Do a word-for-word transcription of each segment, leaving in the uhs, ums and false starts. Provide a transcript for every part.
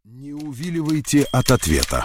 Не увиливайте от ответа.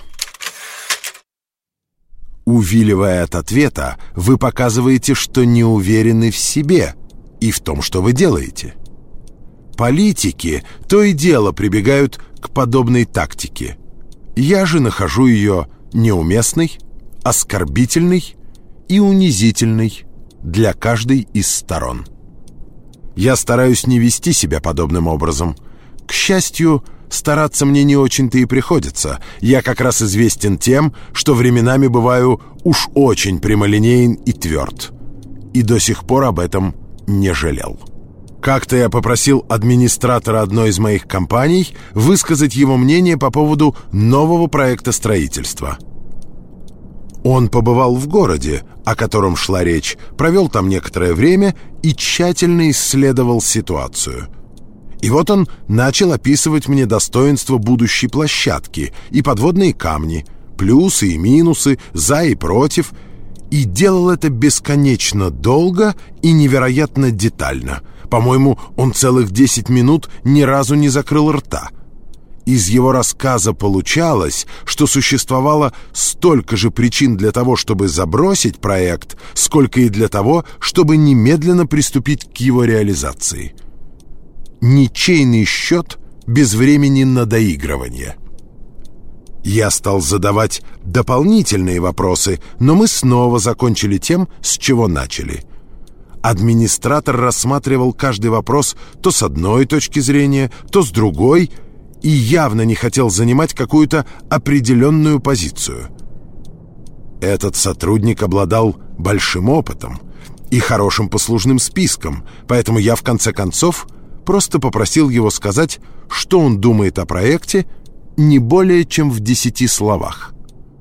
Увиливая от ответа, вы показываете, что не уверены в себе и в том, что вы делаете. Политики то и дело прибегают к подобной тактике. Я же нахожу ее неуместной, оскорбительной и унизительной для каждой из сторон. Я стараюсь не вести себя подобным образом. К счастью, стараться мне не очень-то и приходится. Я как раз известен тем, что временами бываю уж очень прямолинеен и тверд. И до сих пор об этом не жалел. Как-то я попросил администратора одной из моих компаний высказать его мнение по поводу нового проекта строительства. Он побывал в городе, о котором шла речь, провел там некоторое время и тщательно исследовал ситуацию. И вот он начал описывать мне достоинства будущей площадки и подводные камни, плюсы и минусы, за и против, и делал это бесконечно долго и невероятно детально. По-моему, он целых десять минут ни разу не закрыл рта. Из его рассказа получалось, что существовало столько же причин для того, чтобы забросить проект, сколько и для того, чтобы немедленно приступить к его реализации. Ничейный счет без времени на доигрывание. Я стал задавать дополнительные вопросы, но мы снова закончили тем, с чего начали. Администратор рассматривал каждый вопрос то с одной точки зрения, то с другой, и явно не хотел занимать какую-то определенную позицию. Этот сотрудник обладал большим опытом и хорошим послужным списком, поэтому я в конце концов просто попросил его сказать, что он думает о проекте, не более чем в десяти словах.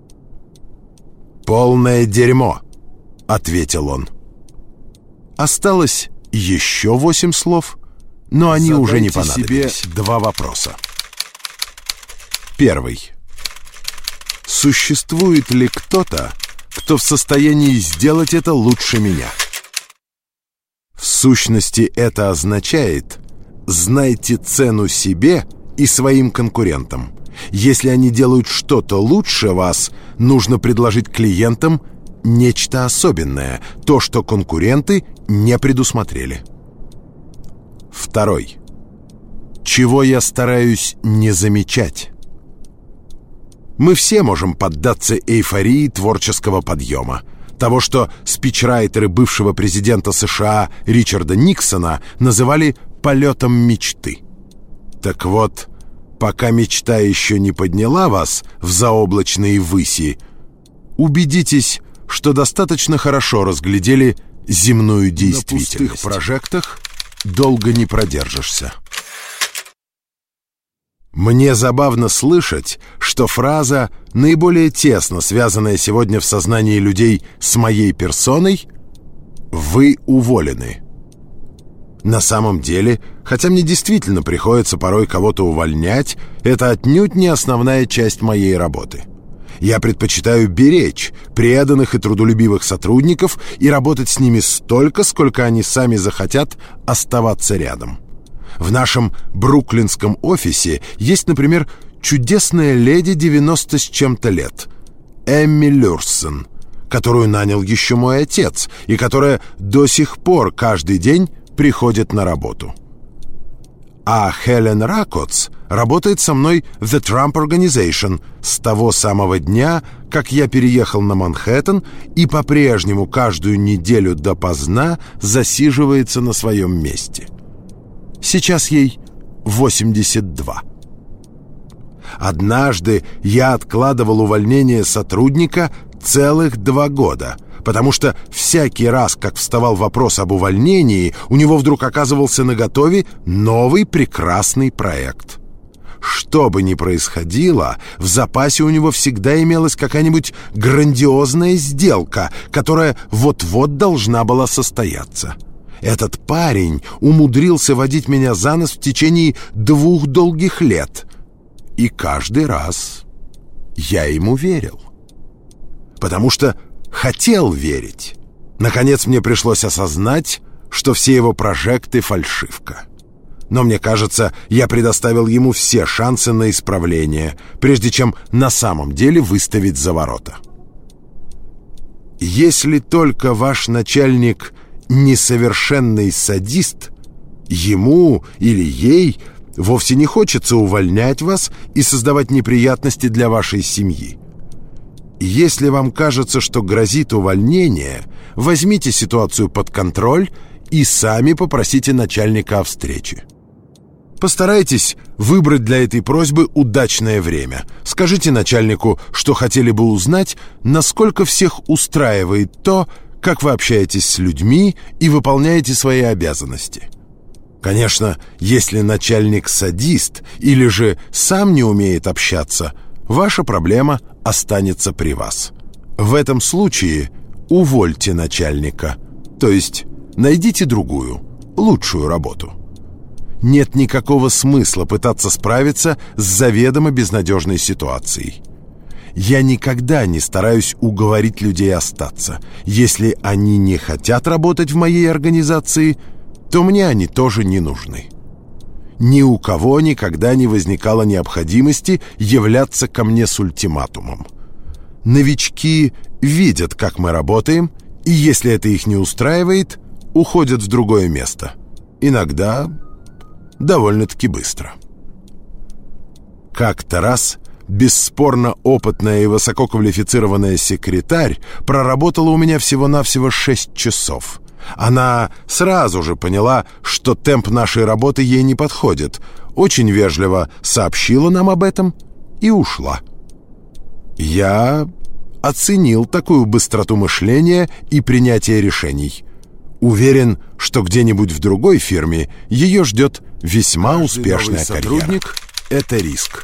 «Полное дерьмо», — ответил он. Осталось еще восемь слов, но они Задайте уже не понадобились. Себе два вопроса. Первый. Существует ли кто-то, кто в состоянии сделать это лучше меня? В сущности, это означает: знайте цену себе и своим конкурентам. Если они делают что-то лучше вас, нужно предложить клиентам нечто особенное, то, что конкуренты не предусмотрели. Второй. Чего я стараюсь не замечать? Мы все можем поддаться эйфории творческого подъема, того, что спичрайтеры бывшего президента США Ричарда Никсона называли полетом мечты. Так вот, пока мечта еще не подняла вас в заоблачные выси, убедитесь, что достаточно хорошо разглядели земную действительность. На пустых прожектах долго не продержишься. Мне забавно слышать, что фраза, наиболее тесно связанная сегодня в сознании людей с моей персоной, «Вы уволены». На самом деле, хотя мне действительно приходится порой кого-то увольнять, это отнюдь не основная часть моей работы. Я предпочитаю беречь преданных и трудолюбивых сотрудников и работать с ними столько, сколько они сами захотят оставаться рядом. В нашем бруклинском офисе есть, например, чудесная леди девяносто с чем-то лет, Эмми Люрсон, которую нанял еще мой отец и которая до сих пор каждый день приходит на работу. А Хелен Ракотс работает со мной в The Trump Organization с того самого дня, как я переехал на Манхэттен, и по-прежнему каждую неделю допоздна засиживается на своем месте. Сейчас ей восемьдесят два. Однажды я откладывал увольнение сотрудника целых два года, потому что всякий раз, как вставал вопрос об увольнении, у него вдруг оказывался наготове новый прекрасный проект. Что бы ни происходило, в запасе у него всегда имелась какая-нибудь грандиозная сделка, которая вот-вот должна была состояться. Этот парень умудрился водить меня за нос в течение двух долгих лет, и каждый раз я ему верил. Потому что хотел верить. Наконец мне пришлось осознать, что все его прожекты — фальшивка. Но мне кажется, я предоставил ему все шансы на исправление, прежде чем на самом деле выставить за ворота. Если только ваш начальник несовершенный садист, ему или ей вовсе не хочется увольнять вас и создавать неприятности для вашей семьи. Если вам кажется, что грозит увольнение, возьмите ситуацию под контроль и сами попросите начальника о встрече. Постарайтесь выбрать для этой просьбы удачное время. Скажите начальнику, что хотели бы узнать, насколько всех устраивает то, как вы общаетесь с людьми и выполняете свои обязанности. Конечно, если начальник садист или же сам не умеет общаться, ваша проблема останется при вас. В этом случае увольте начальника, то есть найдите другую, лучшую работу. Нет никакого смысла пытаться справиться с заведомо безнадежной ситуацией. Я никогда не стараюсь уговорить людей остаться. Если они не хотят работать в моей организации, то мне они тоже не нужны. Ни у кого никогда не возникало необходимости являться ко мне с ультиматумом. Новички видят, как мы работаем, и если это их не устраивает, уходят в другое место. Иногда довольно-таки быстро. Как-то раз бесспорно опытная и высококвалифицированная секретарь проработала у меня всего-навсего шесть часов. Она сразу же поняла, что темп нашей работы ей не подходит, очень вежливо сообщила нам об этом и ушла. Я оценил такую быстроту мышления и принятия решений. Уверен, что где-нибудь в другой фирме ее ждет весьма Каждый успешная карьера. Сотрудник — это риск.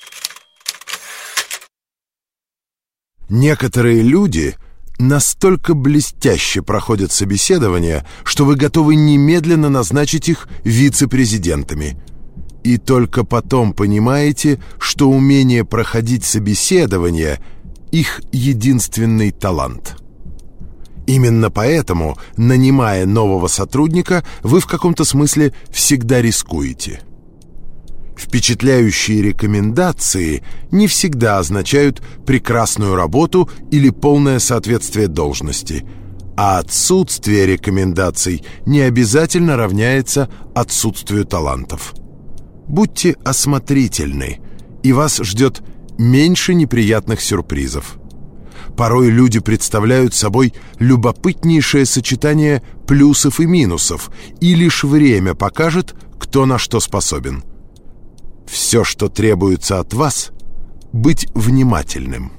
Некоторые люди настолько блестяще проходят собеседование, что вы готовы немедленно назначить их вице-президентами. И только потом понимаете, что умение проходить собеседование — их единственный талант. Именно поэтому, нанимая нового сотрудника, вы в каком-то смысле всегда рискуете. Впечатляющие рекомендации не всегда означают прекрасную работу или полное соответствие должности, а отсутствие рекомендаций не обязательно равняется отсутствию талантов. Будьте осмотрительны, и вас ждет меньше неприятных сюрпризов. Порой люди представляют собой любопытнейшее сочетание плюсов и минусов, и лишь время покажет, кто на что способен. Все, что требуется от вас — быть внимательным.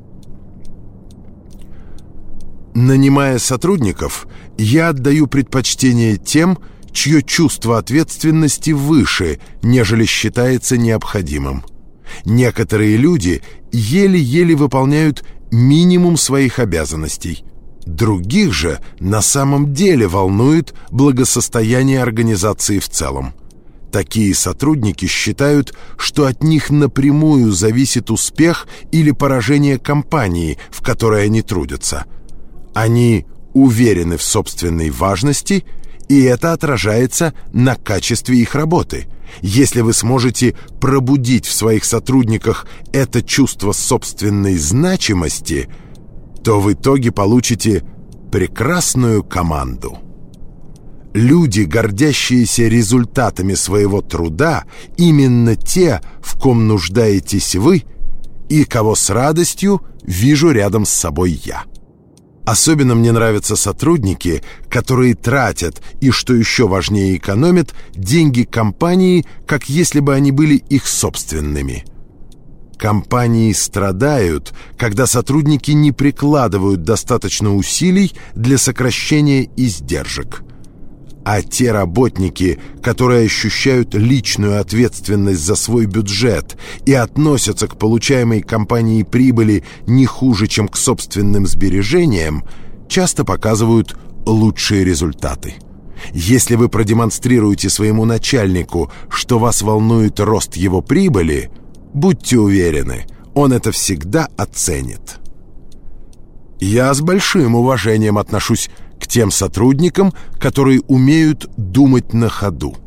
Нанимая сотрудников, я отдаю предпочтение тем, чье чувство ответственности выше, нежели считается необходимым. Некоторые люди еле-еле выполняют минимум своих обязанностей. Других же на самом деле волнует благосостояние организации в целом. Такие сотрудники считают, что от них напрямую зависит успех или поражение компании, в которой они трудятся. Они уверены в собственной важности, и это отражается на качестве их работы. Если вы сможете пробудить в своих сотрудниках это чувство собственной значимости, то в итоге получите прекрасную команду. Люди, гордящиеся результатами своего труда, именно те, в ком нуждаетесь вы, и кого с радостью вижу рядом с собой я. Особенно мне нравятся сотрудники, которые тратят и, что еще важнее, экономят деньги компании, как если бы они были их собственными. Компании страдают, когда сотрудники не прикладывают достаточно усилий для сокращения издержек. А те работники, которые ощущают личную ответственность за свой бюджет и относятся к получаемой компанией прибыли не хуже, чем к собственным сбережениям, часто показывают лучшие результаты. Если вы продемонстрируете своему начальнику, что вас волнует рост его прибыли, будьте уверены, он это всегда оценит. Я с большим уважением отношусь к тем сотрудникам, которые умеют думать на ходу.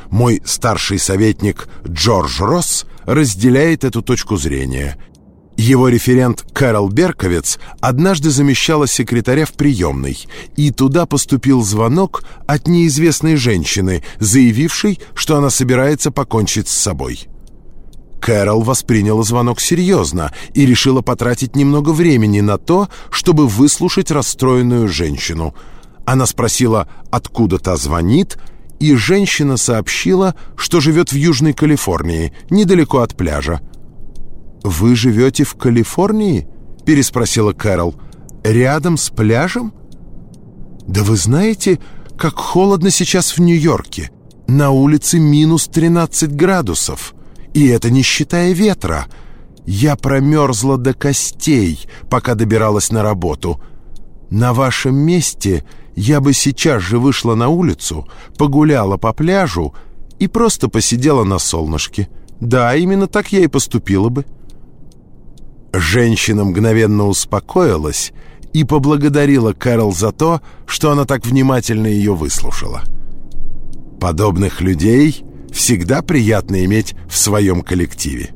Мой старший советник Джордж Росс разделяет эту точку зрения. Его референт Кэрол Берковиц однажды замещала секретаря в приемной, и туда поступил звонок от неизвестной женщины, заявившей, что она собирается покончить с собой. Кэрол восприняла звонок серьезно и решила потратить немного времени на то, чтобы выслушать расстроенную женщину. Она спросила, откуда та звонит, и женщина сообщила, что живет в Южной Калифорнии, недалеко от пляжа. «Вы живете в Калифорнии?» — переспросила Кэрол. «Рядом с пляжем?» «Да вы знаете, как холодно сейчас в Нью-Йорке. На улице минус тринадцать градусов. И это не считая ветра. Я промерзла до костей, пока добиралась на работу. На вашем месте я бы сейчас же вышла на улицу, погуляла по пляжу и просто посидела на солнышке. Да, именно так я и поступила бы». Женщина мгновенно успокоилась и поблагодарила Кэрол за то, что она так внимательно ее выслушала. Подобных людей всегда приятно иметь в своем коллективе.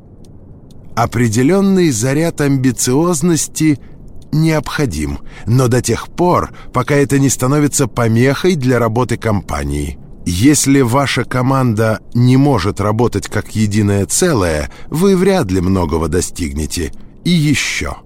Определенный заряд амбициозности необходим, но до тех пор, пока это не становится помехой для работы компании. Если ваша команда не может работать как единое целое, вы вряд ли многого достигнете. И еще.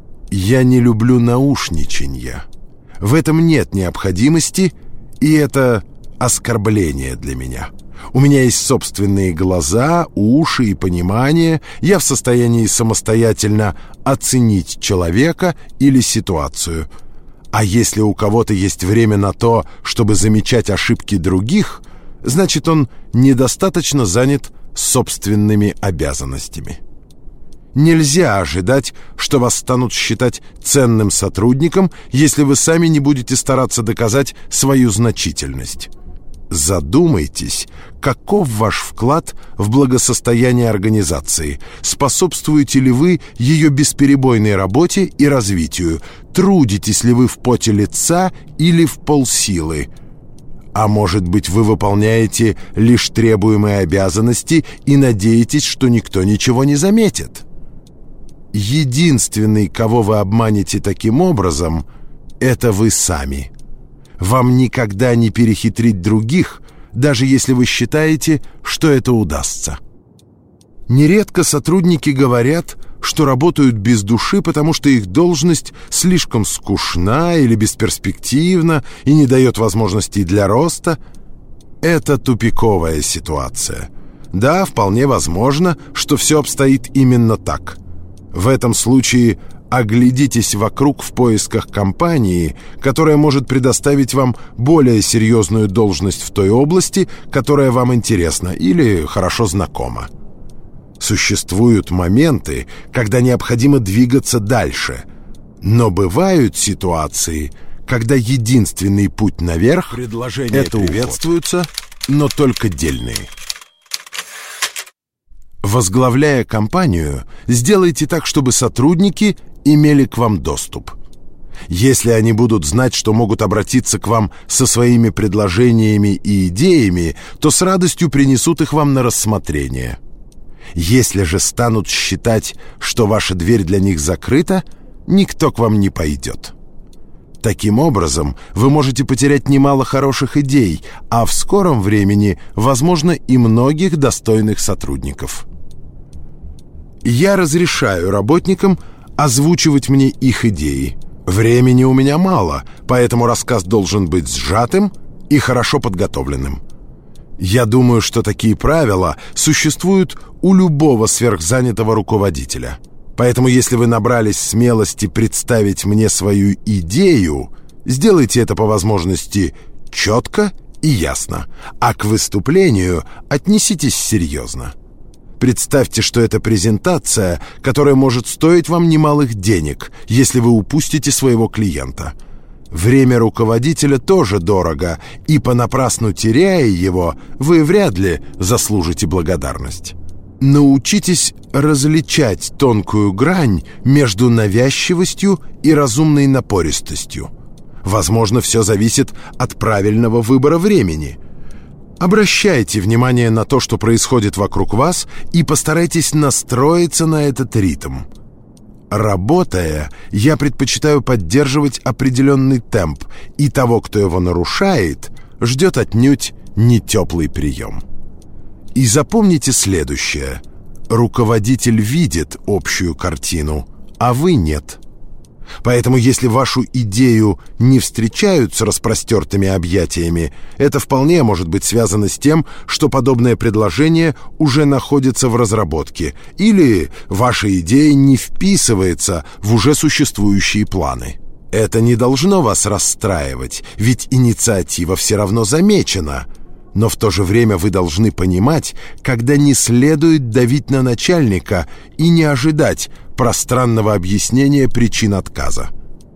Я не люблю наушничанья. В этом нет необходимости, и это оскорбление для меня. У меня есть собственные глаза, уши и понимание. Я в состоянии самостоятельно оценить человека или ситуацию. А если у кого-то есть время на то, чтобы замечать ошибки других, значит, он недостаточно занят собственными обязанностями. Нельзя ожидать, что вас станут считать ценным сотрудником, если вы сами не будете стараться доказать свою значительность. Задумайтесь, каков ваш вклад в благосостояние организации, способствуете ли вы ее бесперебойной работе и развитию, трудитесь ли вы в поте лица или в полсилы. А может быть, вы выполняете лишь требуемые обязанности и надеетесь, что никто ничего не заметит. Единственный, кого вы обманете таким образом, это вы сами. Вам никогда не перехитрить других, даже если вы считаете, что это удастся. Нередко сотрудники говорят, что работают без души, потому что их должность слишком скучна или бесперспективна и не дает возможностей для роста. Это тупиковая ситуация. Да, вполне возможно, что все обстоит именно так. В этом случае оглядитесь вокруг в поисках компании, которая может предоставить вам более серьезную должность в той области, которая вам интересна или хорошо знакома. Существуют моменты, когда необходимо двигаться дальше, но бывают ситуации, когда единственный путь наверх — это приветствуются, но только дельные. Возглавляя компанию, сделайте так, чтобы сотрудники имели к вам доступ. Если они будут знать, что могут обратиться к вам со своими предложениями и идеями, то с радостью принесут их вам на рассмотрение. Если же станут считать, что ваша дверь для них закрыта, никто к вам не пойдет. Таким образом, вы можете потерять немало хороших идей, а в скором времени, возможно, и многих достойных сотрудников. Я разрешаю работникам озвучивать мне их идеи. Времени у меня мало, поэтому рассказ должен быть сжатым и хорошо подготовленным. Я думаю, что такие правила существуют у любого сверхзанятого руководителя. Поэтому, если вы набрались смелости представить мне свою идею, сделайте это по возможности четко и ясно, а к выступлению отнеситесь серьезно. Представьте, что это презентация, которая может стоить вам немалых денег, если вы упустите своего клиента. Время руководителя тоже дорого, и понапрасну теряя его, вы вряд ли заслужите благодарность. Научитесь различать тонкую грань между навязчивостью и разумной напористостью. Возможно, все зависит от правильного выбора времени. Обращайте внимание на то, что происходит вокруг вас, и постарайтесь настроиться на этот ритм. Работая, я предпочитаю поддерживать определенный темп, и того, кто его нарушает, ждет отнюдь не теплый прием. И запомните следующее. Руководитель видит общую картину, а вы нет. Поэтому, если вашу идею не встречают с распростертыми объятиями, это вполне может быть связано с тем, что подобное предложение уже находится в разработке, или ваша идея не вписывается в уже существующие планы. Это не должно вас расстраивать, ведь инициатива все равно замечена. Но в то же время вы должны понимать, когда не следует давить на начальника и не ожидать пространного объяснения причин отказа.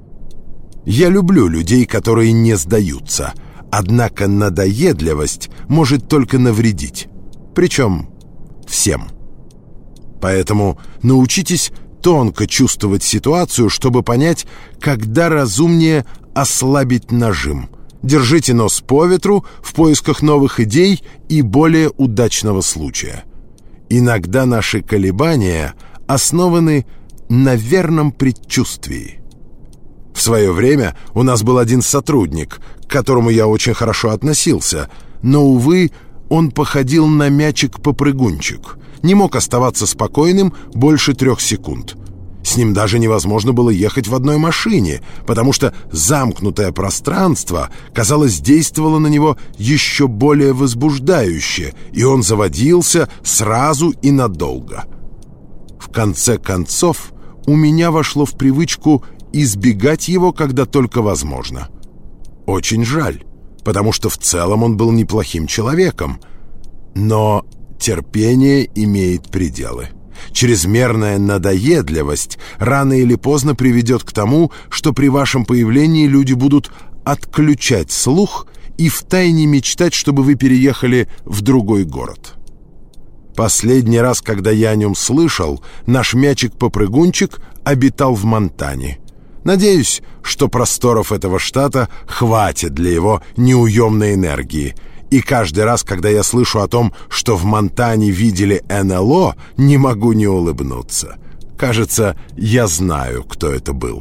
Я люблю людей, которые не сдаются, однако надоедливость может только навредить, причем всем. Поэтому научитесь тонко чувствовать ситуацию, чтобы понять, когда разумнее ослабить нажим. Держите нос по ветру в поисках новых идей и более удачного случая. Иногда наши колебания основаны на верном предчувствии. В свое время у нас был один сотрудник, к которому я очень хорошо относился, но, увы, он походил на мячик-попрыгунчик, не мог оставаться спокойным больше трех секунд. С ним даже невозможно было ехать в одной машине, потому что замкнутое пространство, казалось, действовало на него еще более возбуждающе, и он заводился сразу и надолго. В конце концов, у меня вошло в привычку избегать его, когда только возможно. Очень жаль, потому что в целом он был неплохим человеком, но терпение имеет пределы. Чрезмерная надоедливость рано или поздно приведет к тому, что при вашем появлении люди будут отключать слух и втайне мечтать, чтобы вы переехали в другой город. Последний раз, когда я о нем слышал, наш мячик-попрыгунчик обитал в Монтане. Надеюсь, что просторов этого штата хватит для его неуемной энергии. И каждый раз, когда я слышу о том, что в Монтане видели эн эл о, не могу не улыбнуться. Кажется, я знаю, кто это был.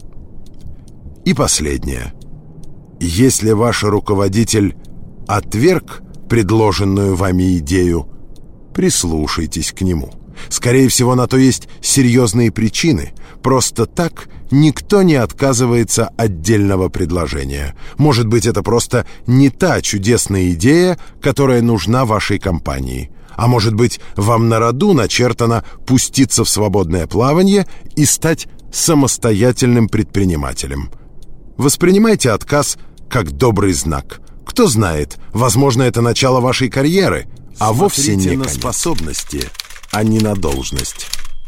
И последнее. Если ваш руководитель отверг предложенную вами идею, прислушайтесь к нему. Скорее всего, на то есть серьезные причины. Просто так никто не отказывается от отдельного предложения. Может быть, это просто не та чудесная идея, которая нужна вашей компании. А может быть, вам на роду начертано пуститься в свободное плавание и стать самостоятельным предпринимателем. Воспринимайте отказ как добрый знак. Кто знает, возможно, это начало вашей карьеры, а вовсе не на способности, а не на должность.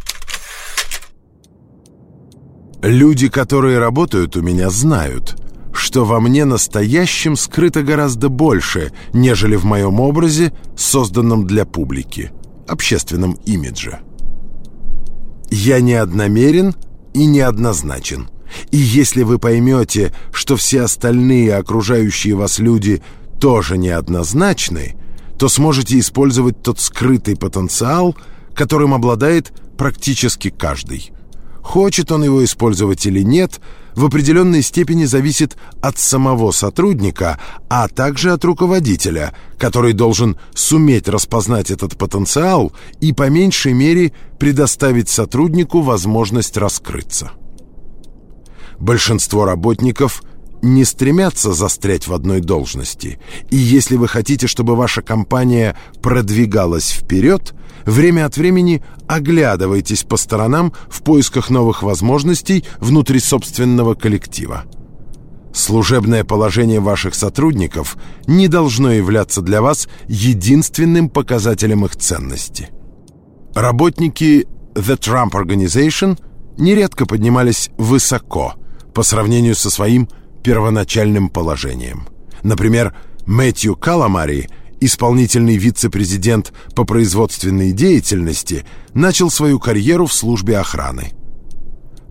Люди, которые работают у меня, знают, что во мне настоящем скрыто гораздо больше, нежели в моем образе, созданном для публики, общественном имидже. Я неодномерен и неоднозначен. И если вы поймете, что все остальные окружающие вас люди тоже неоднозначны, то сможете использовать тот скрытый потенциал, которым обладает практически каждый. Хочет он его использовать или нет, в определенной степени зависит от самого сотрудника, а также от руководителя, который должен суметь распознать этот потенциал и по меньшей мере предоставить сотруднику возможность раскрыться. Большинство работников не стремятся застрять в одной должности, и если вы хотите, чтобы ваша компания продвигалась вперед, время от времени оглядывайтесь по сторонам в поисках новых возможностей внутри собственного коллектива. Служебное положение ваших сотрудников не должно являться для вас единственным показателем их ценности. Работники The Trump Organization нередко поднимались высоко по сравнению со своим первоначальным положением. Например, Мэтью Каламари, исполнительный вице-президент по производственной деятельности, начал свою карьеру в службе охраны.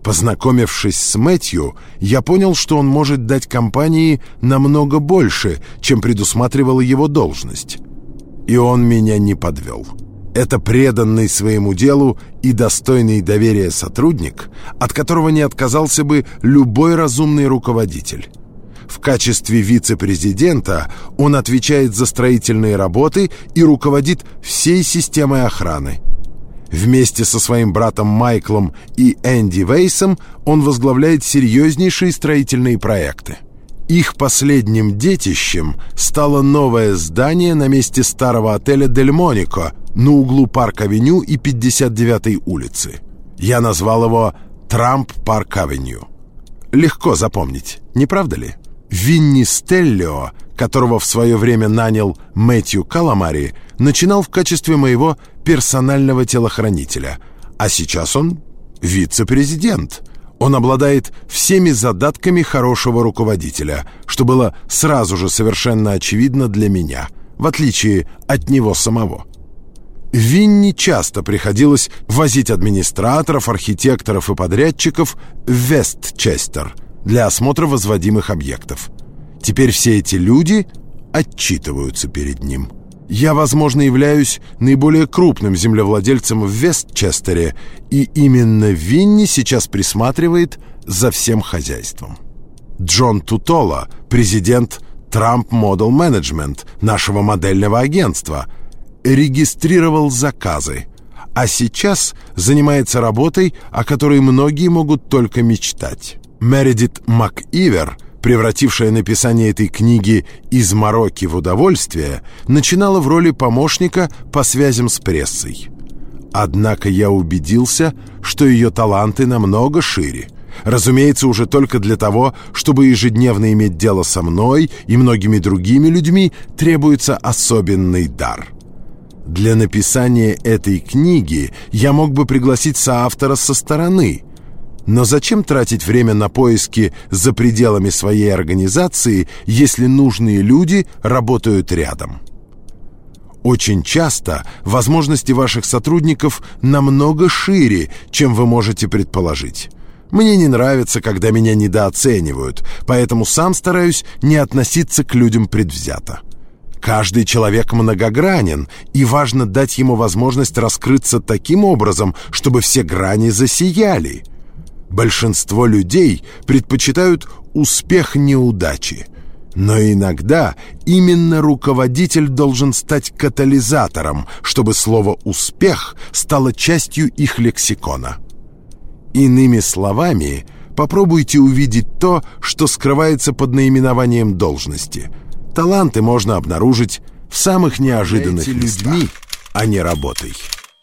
Познакомившись с Мэтью, я понял, что он может дать компании намного больше, чем предусматривала его должность. И он меня не подвел. Это преданный своему делу и достойный доверия сотрудник, от которого не отказался бы любой разумный руководитель. В качестве вице-президента он отвечает за строительные работы и руководит всей системой охраны. Вместе со своим братом Майклом и Энди Вейсом он возглавляет серьезнейшие строительные проекты. Их последним детищем стало новое здание на месте старого отеля «Дель Монико» на углу Парк-авеню и пятьдесят девятой улицы. Я назвал его «Трамп-Парк-авеню». Легко запомнить, не правда ли? Винни Стеллио, которого в свое время нанял Мэтью Каламари, начинал в качестве моего персонального телохранителя, а сейчас он вице-президент. Он обладает всеми задатками хорошего руководителя, что было сразу же совершенно очевидно для меня, в отличие от него самого. Винни часто приходилось возить администраторов, архитекторов и подрядчиков в Вестчестер для осмотра возводимых объектов. Теперь все эти люди отчитываются перед ним. Я, возможно, являюсь наиболее крупным землевладельцем в Вестчестере, и именно Винни сейчас присматривает за всем хозяйством. Джон Тутола, президент Trump Model Management, нашего модельного агентства, регистрировал заказы, а сейчас занимается работой, о которой многие могут только мечтать. Мередит МакИвер, превратившая написание этой книги из мороки в удовольствие, начинала в роли помощника по связям с прессой. Однако я убедился, что ее таланты намного шире. Разумеется, уже только для того, чтобы ежедневно иметь дело со мной и многими другими людьми, требуется особенный дар. Для написания этой книги я мог бы пригласить соавтора со стороны. Но зачем тратить время на поиски за пределами своей организации, если нужные люди работают рядом? Очень часто возможности ваших сотрудников намного шире, чем вы можете предположить. Мне не нравится, когда меня недооценивают, поэтому сам стараюсь не относиться к людям предвзято. Каждый человек многогранен, и важно дать ему возможность раскрыться таким образом, чтобы все грани засияли. Большинство людей предпочитают успех неудачи. Но иногда именно руководитель должен стать катализатором, чтобы слово «успех» стало частью их лексикона. Иными словами, попробуйте увидеть то, что скрывается под наименованием должности. Таланты можно обнаружить в самых неожиданных людьми, а не работой.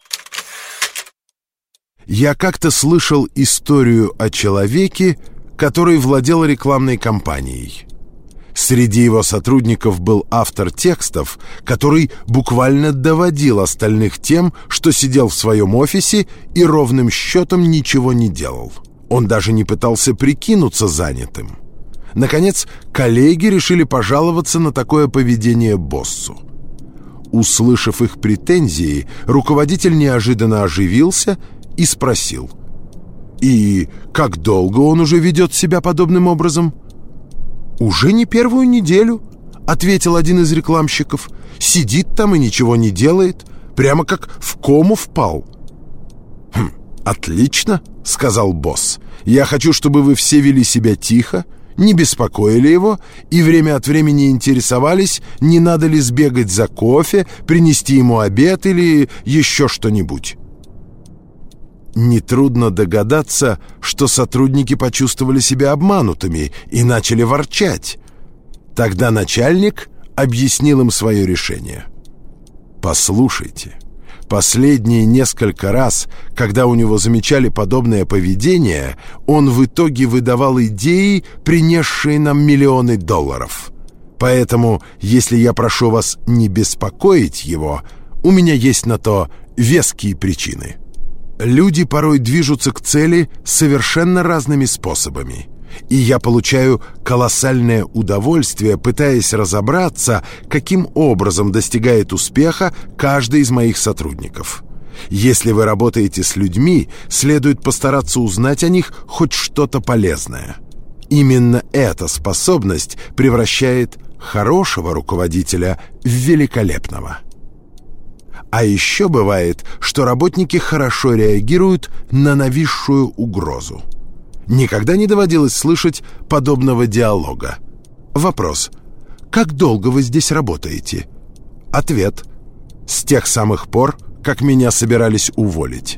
Я как-то слышал историю о человеке, который владел рекламной кампанией. Среди его сотрудников был автор текстов, который буквально доводил остальных тем, что сидел в своем офисе и ровным счетом ничего не делал. Он даже не пытался прикинуться занятым. Наконец, коллеги решили пожаловаться на такое поведение боссу. Услышав их претензии, руководитель неожиданно оживился и спросил: «И как долго он уже ведет себя подобным образом?» «Уже не первую неделю», — ответил один из рекламщиков. «Сидит там и ничего не делает, прямо как в кому впал». «Хм, отлично», — сказал босс. «Я хочу, чтобы вы все вели себя тихо, не беспокоили его и время от времени интересовались, не надо ли сбегать за кофе, принести ему обед или еще что-нибудь». Нетрудно догадаться, что сотрудники почувствовали себя обманутыми и начали ворчать. Тогда начальник объяснил им свое решение. «Послушайте, последние несколько раз, когда у него замечали подобное поведение, он в итоге выдавал идеи, принесшие нам миллионы долларов. Поэтому, если я прошу вас не беспокоить его, у меня есть на то веские причины». Люди порой движутся к цели совершенно разными способами, и я получаю колоссальное удовольствие, пытаясь разобраться, каким образом достигает успеха каждый из моих сотрудников. Если вы работаете с людьми, следует постараться узнать о них хоть что-то полезное. Именно эта способность превращает хорошего руководителя в великолепного. А еще бывает, что работники хорошо реагируют на нависшую угрозу. Никогда не доводилось слышать подобного диалога. Вопрос: «Как долго вы здесь работаете?» Ответ: «С тех самых пор, как меня собирались уволить».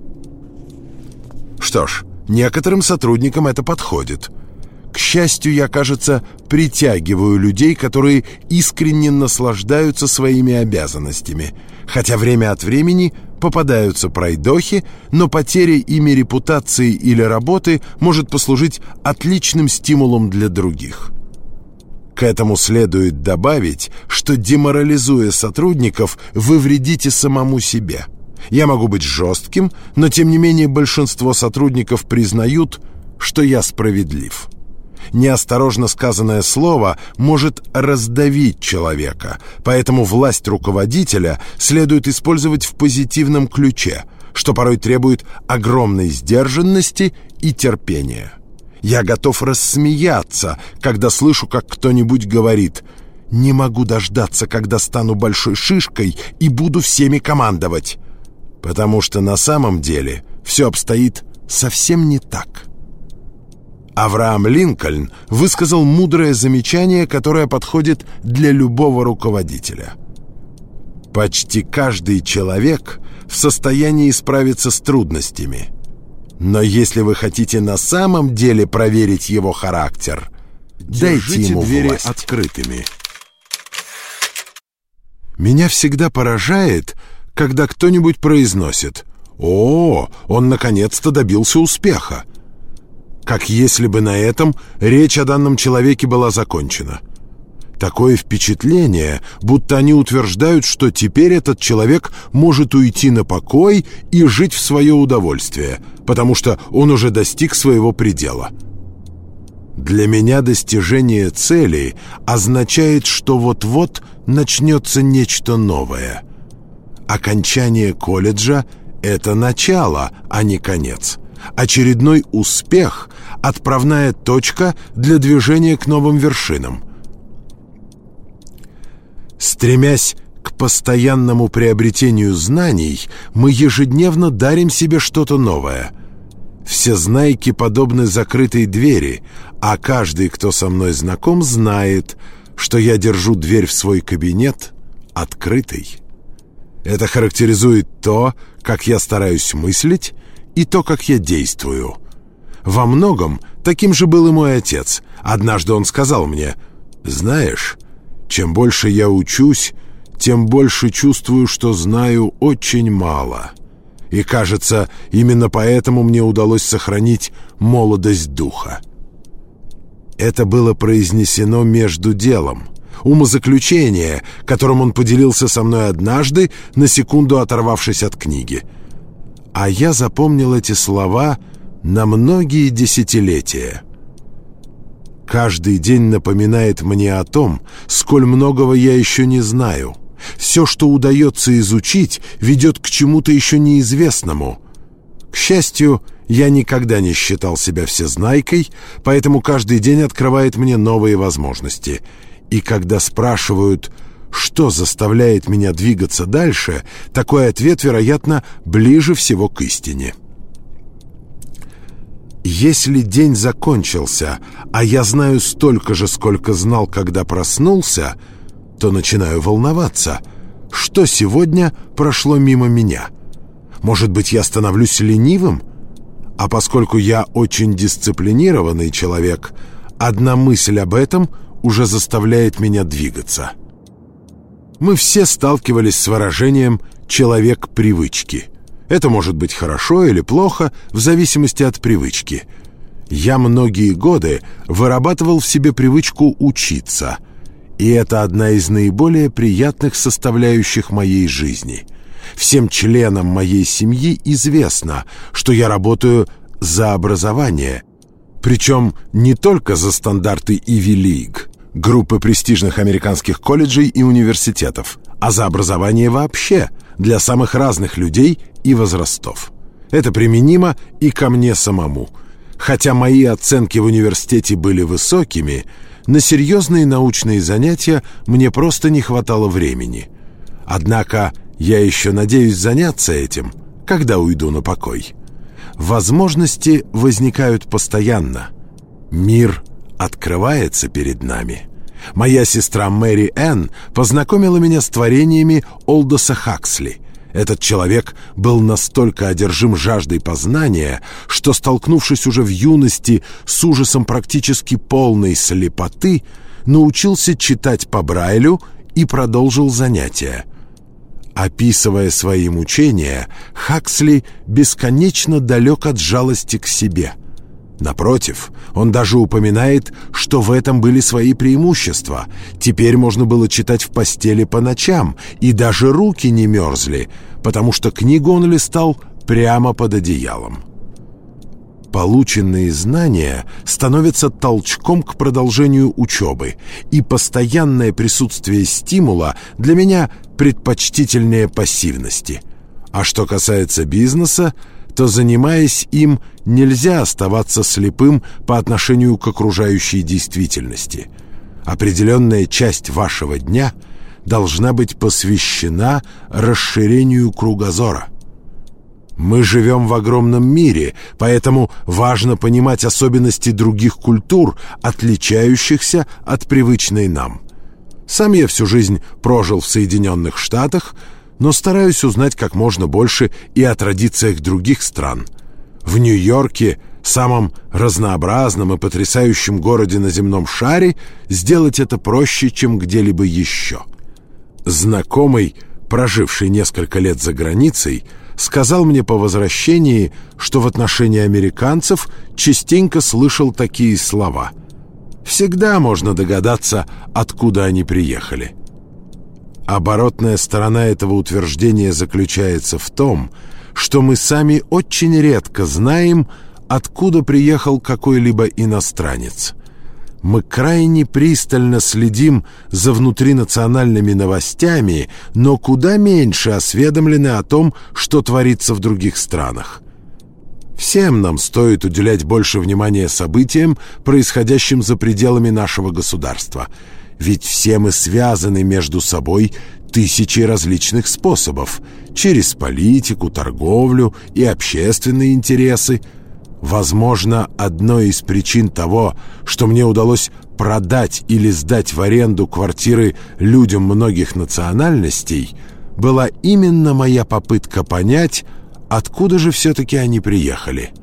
Что ж, некоторым сотрудникам это подходит. К счастью, я, кажется, притягиваю людей, которые искренне наслаждаются своими обязанностями, хотя время от времени попадаются пройдохи, но потеря ими репутации или работы может послужить отличным стимулом для других. К этому следует добавить, что, деморализуя сотрудников, вы вредите самому себе. Я могу быть жестким, но тем не менее большинство сотрудников признают, что я справедлив. Неосторожно сказанное слово может раздавить человека, поэтому власть руководителя следует использовать в позитивном ключе, что порой требует огромной сдержанности и терпения. Я готов рассмеяться, когда слышу, как кто-нибудь говорит: «Не могу дождаться, когда стану большой шишкой и буду всеми командовать», потому что на самом деле все обстоит совсем не так. Авраам Линкольн высказал мудрое замечание, которое подходит для любого руководителя. Почти каждый человек в состоянии справиться с трудностями. Но если вы хотите на самом деле проверить его характер, дайте ему двери власть открытыми. Меня всегда поражает, когда кто-нибудь произносит: «О, он наконец-то добился успеха», как если бы на этом речь о данном человеке была закончена. Такое впечатление, будто они утверждают, что теперь этот человек может уйти на покой и жить в свое удовольствие, потому что он уже достиг своего предела. Для меня достижение цели означает, что вот-вот начнется нечто новое. Окончание колледжа — это начало, а не конец. Очередной успех — отправная точка для движения к новым вершинам. Стремясь к постоянному приобретению знаний, мы ежедневно дарим себе что-то новое. Всезнайки подобны закрытой двери, а каждый, кто со мной знаком, знает, что я держу дверь в свой кабинет открытой. Это характеризует то, как я стараюсь мыслить, и то, как я действую. Во многом таким же был и мой отец. Однажды он сказал мне: «Знаешь, чем больше я учусь, тем больше чувствую, что знаю очень мало. И, кажется, именно поэтому мне удалось сохранить молодость духа». Это было произнесено между делом. Умозаключение, которым он поделился со мной однажды, на секунду оторвавшись от книги. А я запомнил эти слова на многие десятилетия. Каждый день напоминает мне о том, сколь многого я еще не знаю. Все, что удается изучить, ведет к чему-то еще неизвестному. К счастью, я никогда не считал себя всезнайкой, поэтому каждый день открывает мне новые возможности. И когда спрашивают, что заставляет меня двигаться дальше, такой ответ, вероятно, ближе всего к истине. Если день закончился, а я знаю столько же, сколько знал, когда проснулся, то начинаю волноваться. Что сегодня прошло мимо меня? Может быть, я становлюсь ленивым? А поскольку я очень дисциплинированный человек, одна мысль об этом уже заставляет меня двигаться. Мы все сталкивались с выражением «человек привычки». Это может быть хорошо или плохо, в зависимости от привычки. Я многие годы вырабатывал в себе привычку учиться, и это одна из наиболее приятных составляющих моей жизни. Всем членам моей семьи известно, что я работаю за образование, причем не только за стандарты Ivy League, группы престижных американских колледжей и университетов, а за образование вообще, для самых разных людей и возрастов. Это применимо и ко мне самому. Хотя мои оценки в университете были высокими, на серьезные научные занятия мне просто не хватало времени. Однако я еще надеюсь заняться этим, когда уйду на покой. Возможности возникают постоянно. Мир открывается перед нами. Моя сестра Мэри Энн познакомила меня с творениями Олдоса Хаксли. Этот человек был настолько одержим жаждой познания, что, столкнувшись уже в юности с ужасом практически полной слепоты, научился читать по Брайлю и продолжил занятия. Описывая свои мучения, Хаксли бесконечно далек от жалости к себе. Напротив, он даже упоминает, что в этом были свои преимущества. Теперь можно было читать в постели по ночам, и даже руки не мерзли, потому что книгу он листал прямо под одеялом. Полученные знания становятся толчком к продолжению учебы, и постоянное присутствие стимула для меня предпочтительнее пассивности. А что касается бизнеса, то, занимаясь им, нельзя оставаться слепым по отношению к окружающей действительности. Определенная часть вашего дня должна быть посвящена расширению кругозора. Мы живем в огромном мире, поэтому важно понимать особенности других культур, отличающихся от привычной нам. Сам я всю жизнь прожил в Соединенных Штатах, но стараюсь узнать как можно больше и о традициях других стран. В Нью-Йорке, самом разнообразном и потрясающем городе на земном шаре, сделать это проще, чем где-либо еще. Знакомый, проживший несколько лет за границей, сказал мне по возвращении, что в отношении американцев частенько слышал такие слова. Всегда можно догадаться, откуда они приехали. Оборотная сторона этого утверждения заключается в том, что мы сами очень редко знаем, откуда приехал какой-либо иностранец. Мы крайне пристально следим за внутринациональными новостями, но куда меньше осведомлены о том, что творится в других странах. Всем нам стоит уделять больше внимания событиям, происходящим за пределами нашего государства. Ведь все мы связаны между собой тысячей различных способов, через политику, торговлю и общественные интересы. Возможно, одной из причин того, что мне удалось продать или сдать в аренду квартиры людям многих национальностей, была именно моя попытка понять, откуда же все-таки они приехали.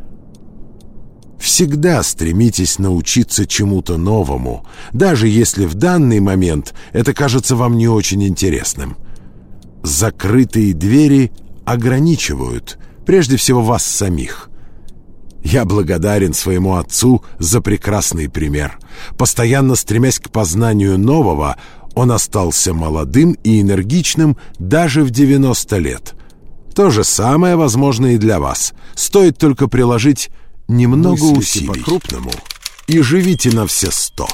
Всегда стремитесь научиться чему-то новому, даже если в данный момент это кажется вам не очень интересным. Закрытые двери ограничивают, прежде всего, вас самих. Я благодарен своему отцу за прекрасный пример. Постоянно стремясь к познанию нового, он остался молодым и энергичным даже в девяносто лет. То же самое возможно и для вас. Стоит только приложить немного усилий по-крупному и живите на все сто.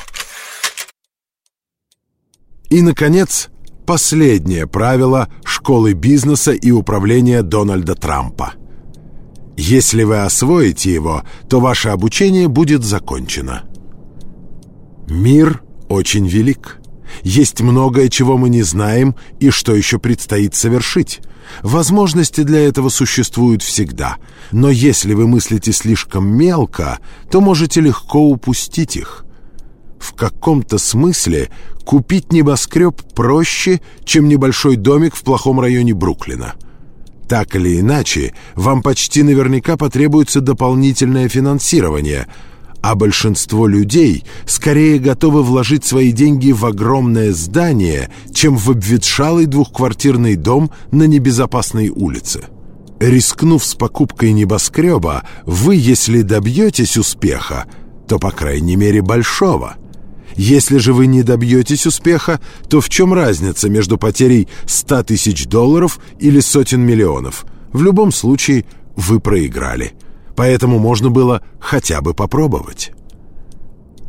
И, наконец, последнее правило школы бизнеса и управления Дональда Трампа. Если вы освоите его, то ваше обучение будет закончено. Мир очень велик. Есть многое, чего мы не знаем и что еще предстоит совершить. Возможности для этого существуют всегда, но если вы мыслите слишком мелко, то можете легко упустить их. В каком-то смысле купить небоскреб проще, чем небольшой домик в плохом районе Бруклина. Так или иначе, вам почти наверняка потребуется дополнительное финансирование, а большинство людей скорее готовы вложить свои деньги в огромное здание, чем в обветшалый двухквартирный дом на небезопасной улице. Рискнув с покупкой небоскреба, вы, если добьетесь успеха, то, по крайней мере, большого. Если же вы не добьетесь успеха, то в чем разница между потерей ста тысяч долларов или сотен миллионов? В любом случае, вы проиграли. Поэтому можно было хотя бы попробовать.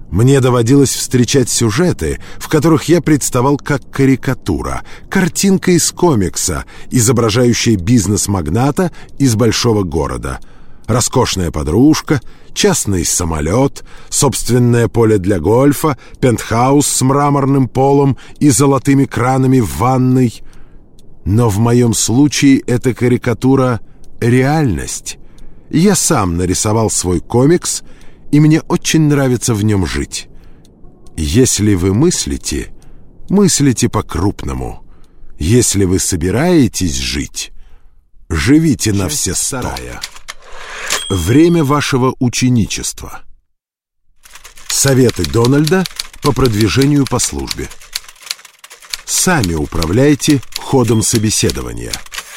Мне доводилось встречать сюжеты, в которых я представал как карикатура, картинка из комикса, изображающая бизнес-магната из большого города. Роскошная подружка, частный самолет, собственное поле для гольфа, пентхаус с мраморным полом и золотыми кранами в ванной. Но в моем случае эта карикатура — реальность. Я сам нарисовал свой комикс, и мне очень нравится в нем жить. Если вы мыслите, мыслите по-крупному. Если вы собираетесь жить, живите на все сто. Время вашего ученичества. Советы Дональда по продвижению по службе. Сами управляйте ходом собеседования.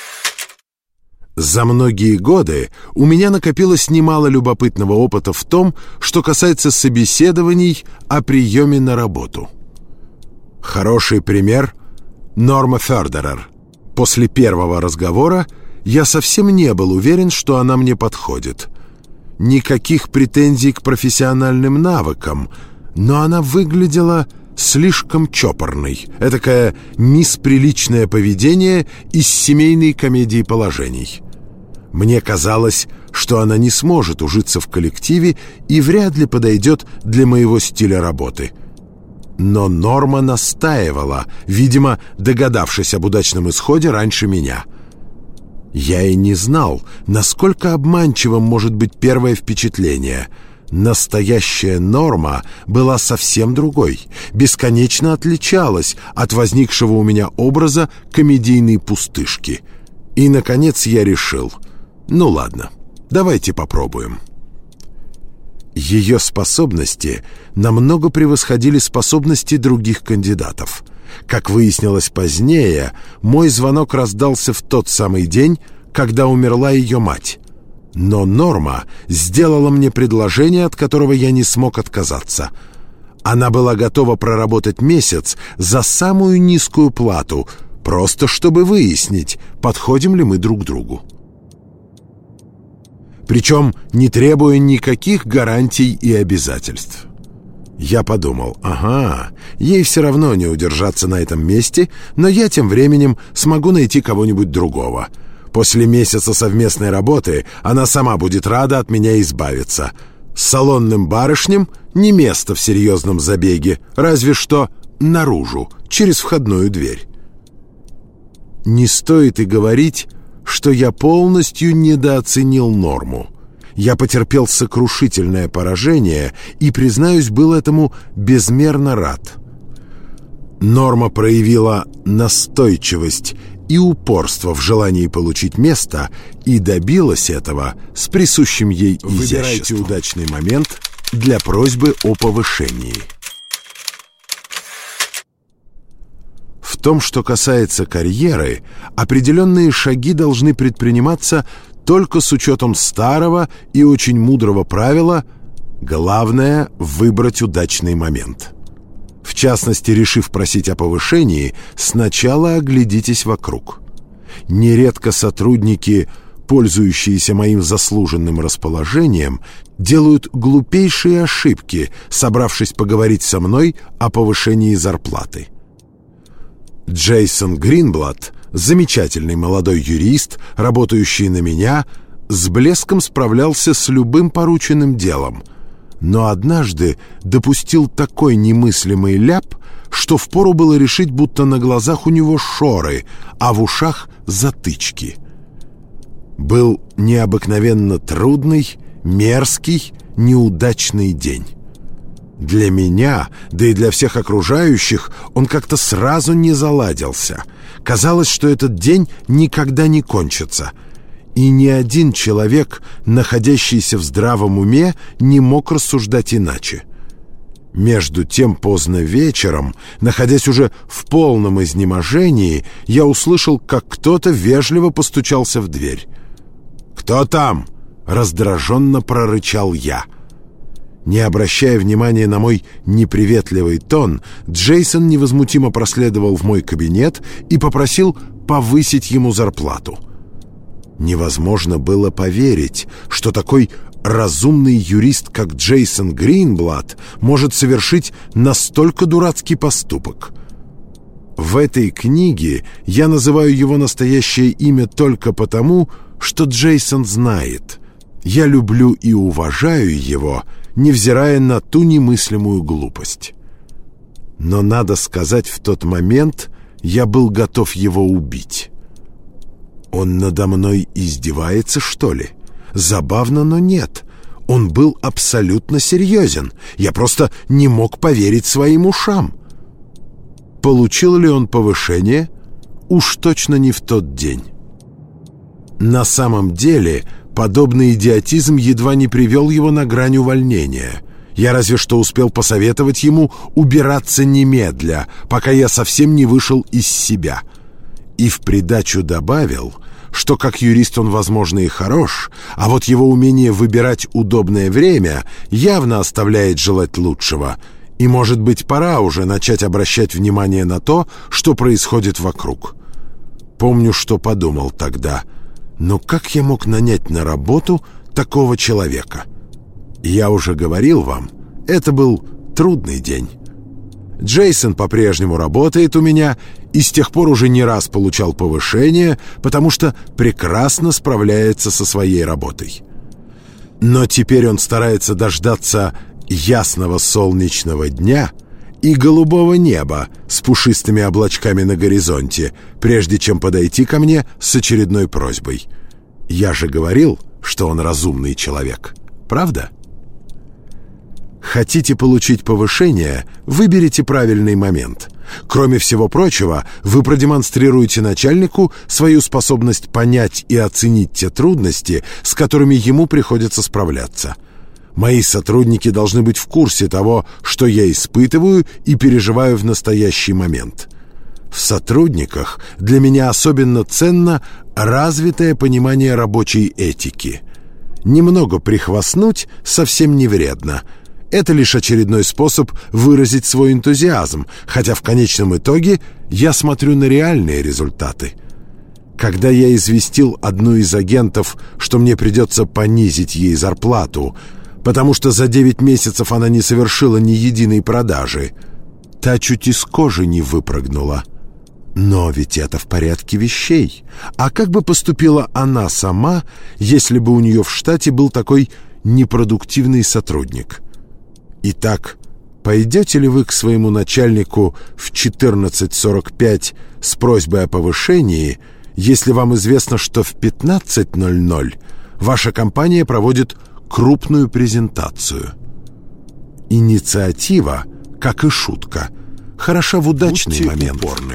За многие годы у меня накопилось немало любопытного опыта в том, что касается собеседований о приеме на работу. Хороший пример — Норма Фердерер. После первого разговора я совсем не был уверен, что она мне подходит. Никаких претензий к профессиональным навыкам, но она выглядела слишком чопорной. Этакое мисс приличное поведение из семейной комедии положений. Мне казалось, что она не сможет ужиться в коллективе и вряд ли подойдет для моего стиля работы. Но Норма настаивала, видимо, догадавшись об удачном исходе раньше меня. Я и не знал, насколько обманчивым может быть первое впечатление. Настоящая Норма была совсем другой, бесконечно отличалась от возникшего у меня образа комедийной пустышки. И, наконец, я решил: ну ладно, давайте попробуем. Ее способности намного превосходили способности других кандидатов. Как выяснилось позднее, мой звонок раздался в тот самый день, когда умерла ее мать. Но Норма сделала мне предложение, от которого я не смог отказаться. Она была готова проработать месяц за самую низкую плату, просто чтобы выяснить, подходим ли мы друг другу. Причем не требуя никаких гарантий и обязательств. Я подумал: ага, ей все равно не удержаться на этом месте, но я тем временем смогу найти кого-нибудь другого. После месяца совместной работы она сама будет рада от меня избавиться. С салонным барышням не место в серьезном забеге, разве что наружу, через входную дверь. Не стоит и говорить, что я полностью недооценил Норму. Я потерпел сокрушительное поражение и, признаюсь, был этому безмерно рад. Норма проявила настойчивость и упорство в желании получить место и добилась этого с присущим ей изяществом. Выбирайте удачный момент для просьбы о повышении. В том, что касается карьеры, определенные шаги должны предприниматься только с учетом старого и очень мудрого правила: главное — выбрать удачный момент. В частности, решив просить о повышении, сначала оглядитесь вокруг. Нередко сотрудники, пользующиеся моим заслуженным расположением, делают глупейшие ошибки, собравшись поговорить со мной о повышении зарплаты. Джейсон Гринблат, замечательный молодой юрист, работающий на меня, с блеском справлялся с любым порученным делом, но однажды допустил такой немыслимый ляп, что впору было решить, будто на глазах у него шоры, а в ушах затычки. Был необыкновенно трудный, мерзкий, неудачный день. Для меня, да и для всех окружающих, он как-то сразу не заладился. Казалось, что этот день никогда не кончится. И ни один человек, находящийся в здравом уме, не мог рассуждать иначе. Между тем, поздно вечером, находясь уже в полном изнеможении, я услышал, как кто-то вежливо постучался в дверь. «Кто там?» — раздраженно прорычал я. Не обращая внимания на мой неприветливый тон, Джейсон невозмутимо проследовал в мой кабинет и попросил повысить ему зарплату. Невозможно было поверить, что такой разумный юрист, как Джейсон Гринблат, может совершить настолько дурацкий поступок? В этой книге я называю его настоящее имя только потому, что Джейсон знает. Я люблю и уважаю его, невзирая на ту немыслимую глупость. Но, надо сказать, в тот момент я был готов его убить. Он надо мной издевается, что ли? Забавно, но нет. Он был абсолютно серьезен. Я просто не мог поверить своим ушам. Получил ли он повышение? Уж точно не в тот день. На самом деле, подобный идиотизм едва не привел его на грань увольнения. Я разве что успел посоветовать ему убираться немедля, пока я совсем не вышел из себя. И в придачу добавил, что как юрист он, возможно, и хорош, а вот его умение выбирать удобное время явно оставляет желать лучшего. И, может быть, пора уже начать обращать внимание на то, что происходит вокруг. Помню, что подумал тогда. Но как я мог нанять на работу такого человека? Я уже говорил вам, это был трудный день. Джейсон по-прежнему работает у меня и с тех пор уже не раз получал повышение, потому что прекрасно справляется со своей работой. Но теперь он старается дождаться ясного солнечного дня и голубого неба с пушистыми облачками на горизонте, прежде чем подойти ко мне с очередной просьбой. Я же говорил, что он разумный человек, правда? Хотите получить повышение, выберите правильный момент. Кроме всего прочего, вы продемонстрируете начальнику свою способность понять и оценить те трудности, с которыми ему приходится справляться. Мои сотрудники должны быть в курсе того, что я испытываю и переживаю в настоящий момент. В сотрудниках для меня особенно ценно развитое понимание рабочей этики. Немного прихвастнуть совсем не вредно. Это лишь очередной способ выразить свой энтузиазм, хотя в конечном итоге я смотрю на реальные результаты. Когда я известил одну из агентов, что мне придется понизить ей зарплату, потому что за девять месяцев она не совершила ни единой продажи, та чуть из кожи не выпрыгнула. Но ведь это в порядке вещей. А как бы поступила она сама, если бы у нее в штате был такой непродуктивный сотрудник? Итак, пойдете ли вы к своему начальнику в четырнадцать сорок пять с просьбой о повышении, если вам известно, что в пятнадцать ноль ноль ваша компания проводит крупную презентацию? Инициатива, как и шутка, хороша в удачный Будьте момент. Упорны.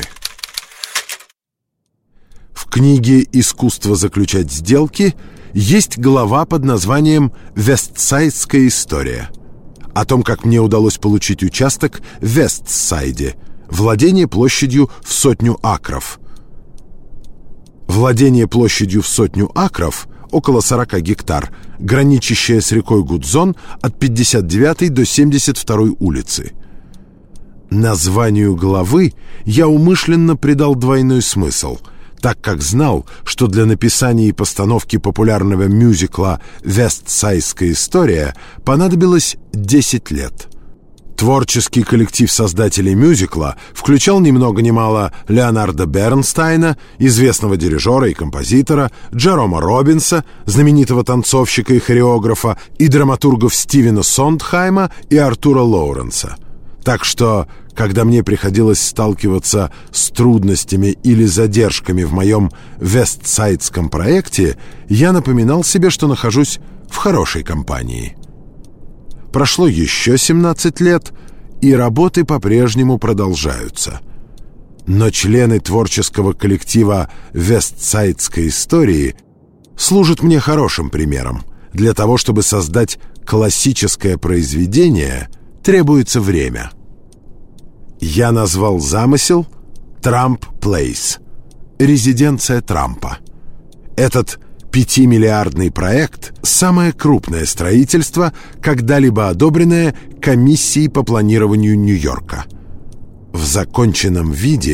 В книге «Искусство заключать сделки» есть глава под названием «Вестсайдская история». О том, как мне удалось получить участок в Вестсайде, владение площадью в сотню акров. Владение площадью в сотню акров, около сорок гектар, граничащее с рекой Гудзон от пятьдесят девятой до семьдесят второй улицы. Названию главы я умышленно придал двойной смысл, так как знал, что для написания и постановки популярного мюзикла «Вестсайдская история» понадобилось десять лет. Творческий коллектив создателей мюзикла включал ни много ни мало Леонарда Бернстайна, известного дирижера и композитора, Джерома Робинса, знаменитого танцовщика и хореографа, и драматургов Стивена Сондхайма и Артура Лоуренса. Так что, когда мне приходилось сталкиваться с трудностями или задержками в моем вестсайдском проекте, я напоминал себе, что нахожусь в хорошей компании. Прошло еще семнадцать лет, и работы по-прежнему продолжаются. Но члены творческого коллектива «Вестсайдской истории» служат мне хорошим примером. Для того, чтобы создать классическое произведение, требуется время. Я назвал замысел «Трамп Плейс» — резиденция Трампа. Этот пятимиллиардный проект — самое крупное строительство, когда-либо одобренное комиссией по планированию Нью-Йорка. В законченном виде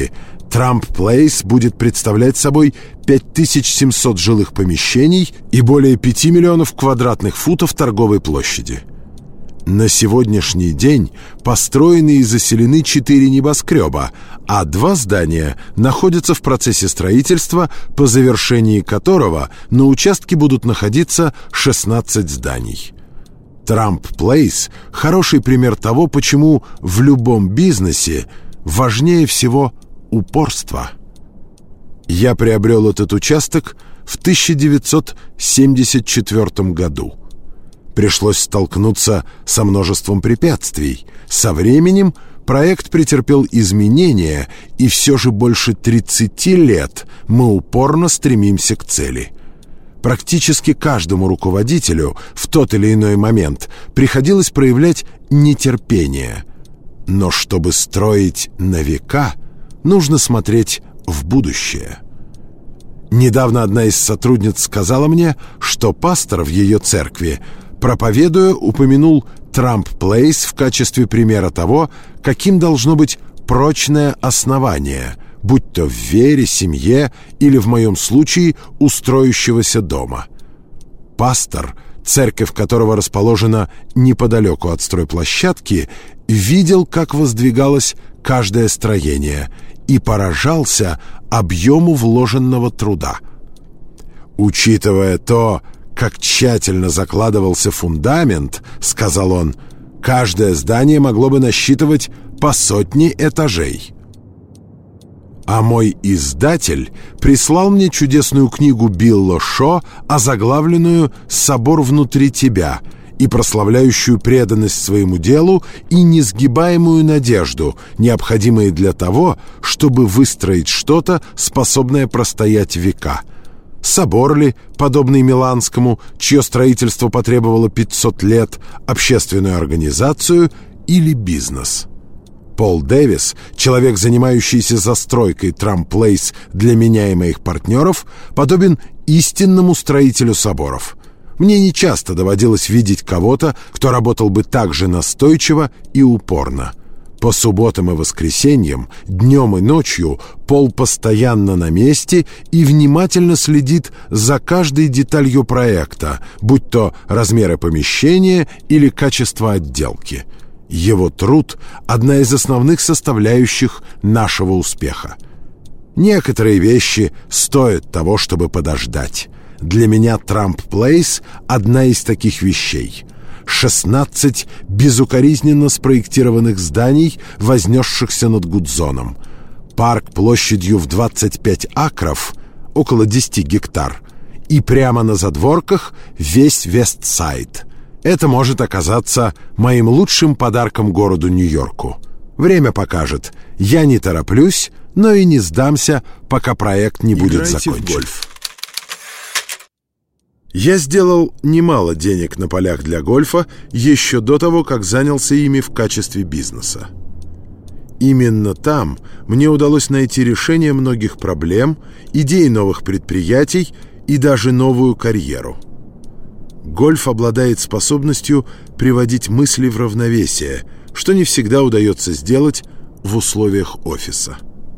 Трамп Плейс будет представлять собой пять тысяч семьсот жилых помещений и более пяти миллионов квадратных футов торговой площади. На сегодняшний день построены и заселены четыре небоскреба, а два здания находятся в процессе строительства, по завершении которого на участке будут находиться шестнадцать зданий. Трамп Плейс – хороший пример того, почему в любом бизнесе важнее всего упорство. Я приобрел этот участок в тысяча девятьсот семьдесят четвёртом году. Пришлось столкнуться со множеством препятствий. Со временем проект претерпел изменения, и все же больше тридцати лет мы упорно стремимся к цели. Практически каждому руководителю в тот или иной момент приходилось проявлять нетерпение. Но чтобы строить на века, нужно смотреть в будущее. Недавно одна из сотрудниц сказала мне, что пастор в ее церкви, проповедуя, упомянул Трамп Плейс в качестве примера того, каким должно быть прочное основание, будь то в вере, семье или, в моем случае, у строящегося дома. Пастор, церковь которого расположена неподалеку от стройплощадки, видел, как воздвигалось каждое строение, и поражался объему вложенного труда. Учитывая то, как тщательно закладывался фундамент, сказал он, каждое здание могло бы насчитывать по сотне этажей. А мой издатель прислал мне чудесную книгу Билла Шо, озаглавленную «Собор внутри тебя», и прославляющую преданность своему делу и несгибаемую надежду, необходимые для того, чтобы выстроить что-то, способное простоять века. Собор ли, подобный Миланскому, чье строительство потребовало пятьсот лет, общественную организацию или бизнес? Пол Дэвис, человек, занимающийся застройкой Трамп Плейс для меня и моих партнеров, подобен истинному строителю соборов. Мне нечасто доводилось видеть кого-то, кто работал бы так же настойчиво и упорно. По субботам и воскресеньям, днем и ночью Пол постоянно на месте и внимательно следит за каждой деталью проекта, будь то размеры помещения или качество отделки. Его труд – одна из основных составляющих нашего успеха. Некоторые вещи стоят того, чтобы подождать. Для меня Трамп Плейс – одна из таких вещей. шестнадцать безукоризненно спроектированных зданий, вознесшихся над Гудзоном. Парк площадью в двадцать пять акров, около десяти гектар. И прямо на задворках весь Вестсайд. Это может оказаться моим лучшим подарком городу Нью-Йорку. Время покажет. Я не тороплюсь, но и не сдамся, пока проект не будет закончен. Играйте в гольф. Я сделал немало денег на полях для гольфа еще до того, как занялся ими в качестве бизнеса. Именно там мне удалось найти решение многих проблем, идеи новых предприятий и даже новую карьеру. Гольф обладает способностью приводить мысли в равновесие, что не всегда удается сделать в условиях офиса.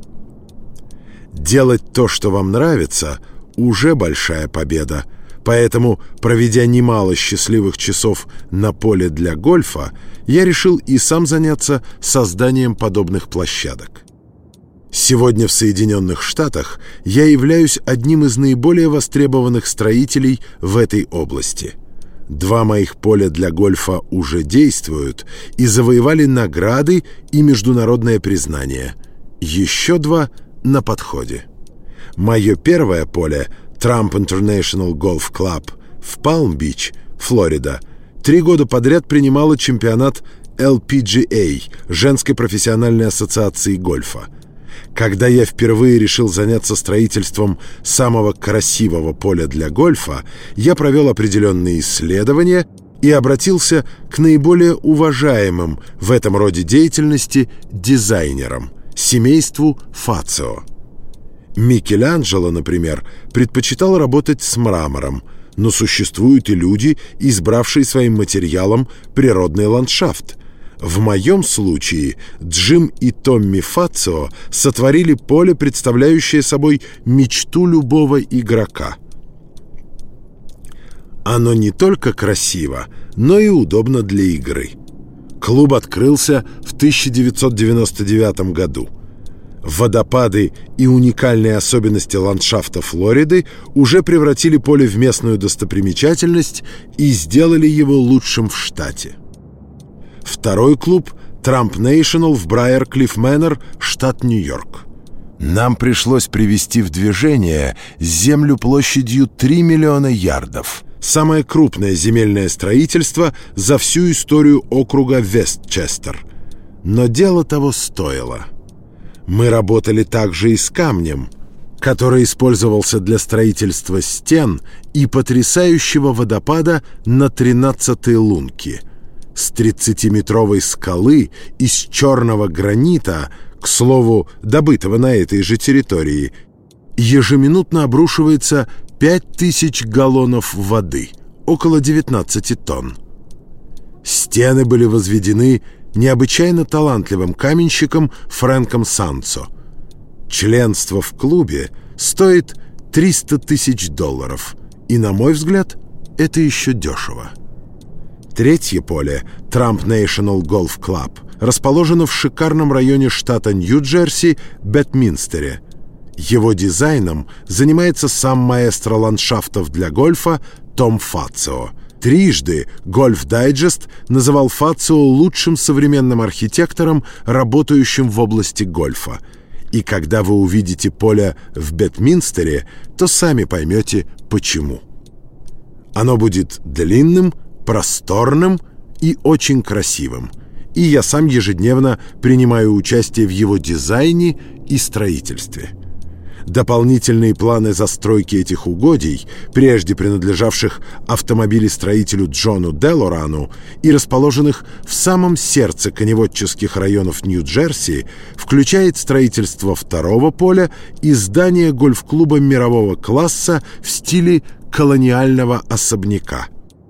Делать то, что вам нравится, уже большая победа. Поэтому, проведя немало счастливых часов на поле для гольфа, я решил и сам заняться созданием подобных площадок. Сегодня в Соединенных Штатах я являюсь одним из наиболее востребованных строителей в этой области. Два моих поля для гольфа уже действуют и завоевали награды и международное признание. Еще два на подходе. Мое первое поле — Trump International Golf Club в Палм-Бич, Флорида, три года подряд принимала чемпионат эл пи джи эй, женской профессиональной ассоциации гольфа. Когда я впервые решил заняться строительством самого красивого поля для гольфа, я провел определенные исследования и обратился к наиболее уважаемым в этом роде деятельности дизайнерам, семейству Фацио. Микеланджело, например, предпочитал работать с мрамором, но существуют и люди, избравшие своим материалом природный ландшафт. В моем случае Джим и Томми Фацио сотворили поле, представляющее собой мечту любого игрока. Оно не только красиво, но и удобно для игры. Клуб открылся в тысяча девятьсот девяносто девятом году. Водопады и уникальные особенности ландшафта Флориды уже превратили поле в местную достопримечательность и сделали его лучшим в штате. Второй клуб — Trump National в Брайер-Клифф Мэннер, штат Нью-Йорк. Нам пришлось привести в движение землю площадью три миллиона ярдов. Самое крупное земельное строительство за всю историю округа Вестчестер. Но дело того стоило. Мы работали также и с камнем, который использовался для строительства стен и потрясающего водопада на тринадцатой лунке. С тридцатиметровой скалы из черного гранита, к слову, добытого на этой же территории, ежеминутно обрушивается пять тысяч галлонов воды, около девятнадцати тонн. Стены были возведены необычайно талантливым каменщиком Фрэнком Санцо. Членство в клубе стоит триста тысяч долларов, и, на мой взгляд, это еще дешево. Третье поле, Trump National Golf Club, расположено в шикарном районе штата Нью-Джерси, Бетминстере. Его дизайном занимается сам маэстро ландшафтов для гольфа Том Фацио. Трижды Golf Digest называл Фацио лучшим современным архитектором, работающим в области гольфа. И когда вы увидите поле в Бетминстере, то сами поймете, почему. Оно будет длинным, просторным и очень красивым. И я сам ежедневно принимаю участие в его дизайне и строительстве. Дополнительные планы застройки этих угодий, прежде принадлежавших автомобилестроителю Джону Делорану и расположенных в самом сердце коневодческих районов Нью-Джерси, включает строительство второго поля и здание гольф-клуба мирового класса в стиле колониального особняка.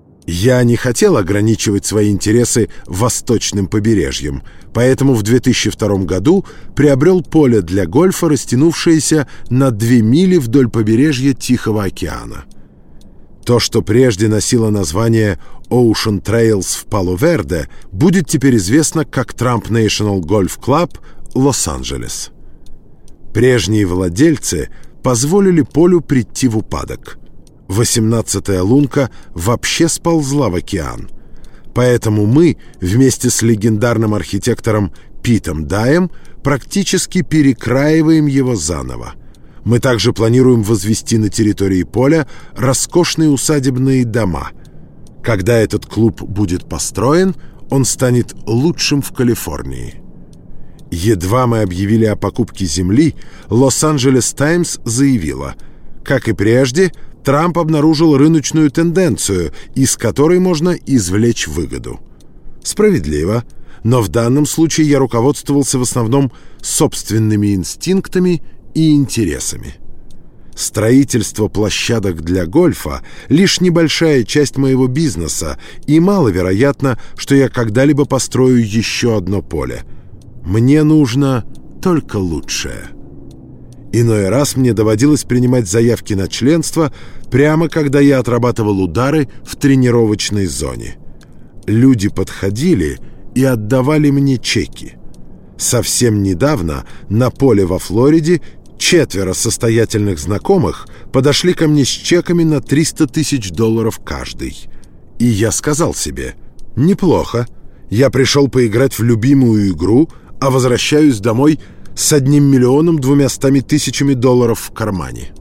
Я не хотел ограничивать свои интересы восточным побережьем, поэтому в две тысячи втором году приобрел поле для гольфа, растянувшееся на две мили вдоль побережья Тихого океана. То, что прежде носило название Ocean Trails в Пало-Верде, будет теперь известно как Trump National Golf Club, Лос-Анджелес. Прежние владельцы позволили полю прийти в упадок. восемнадцатая лунка вообще сползла в океан. Поэтому мы вместе с легендарным архитектором Питом Даем практически перекраиваем его заново. Мы также планируем возвести на территории поля роскошные усадебные дома. Когда этот клуб будет построен, он станет лучшим в Калифорнии. Едва мы объявили о покупке земли, Лос-Анджелес Таймс заявила: как и прежде, Трамп обнаружил рыночную тенденцию, из которой можно извлечь выгоду. Справедливо, но в данном случае я руководствовался в основном собственными инстинктами и интересами. Строительство площадок для гольфа — лишь небольшая часть моего бизнеса, и маловероятно, что я когда-либо построю еще одно поле. Мне нужно только лучшее. Иной раз мне доводилось принимать заявки на членство прямо когда я отрабатывал удары в тренировочной зоне. Люди подходили и отдавали мне чеки. Совсем недавно на поле во Флориде четверо состоятельных знакомых подошли ко мне с чеками на триста тысяч долларов каждый. И я сказал себе: неплохо, я пришел поиграть в любимую игру, а возвращаюсь домой с одним миллионом двумястами тысячами долларов в кармане.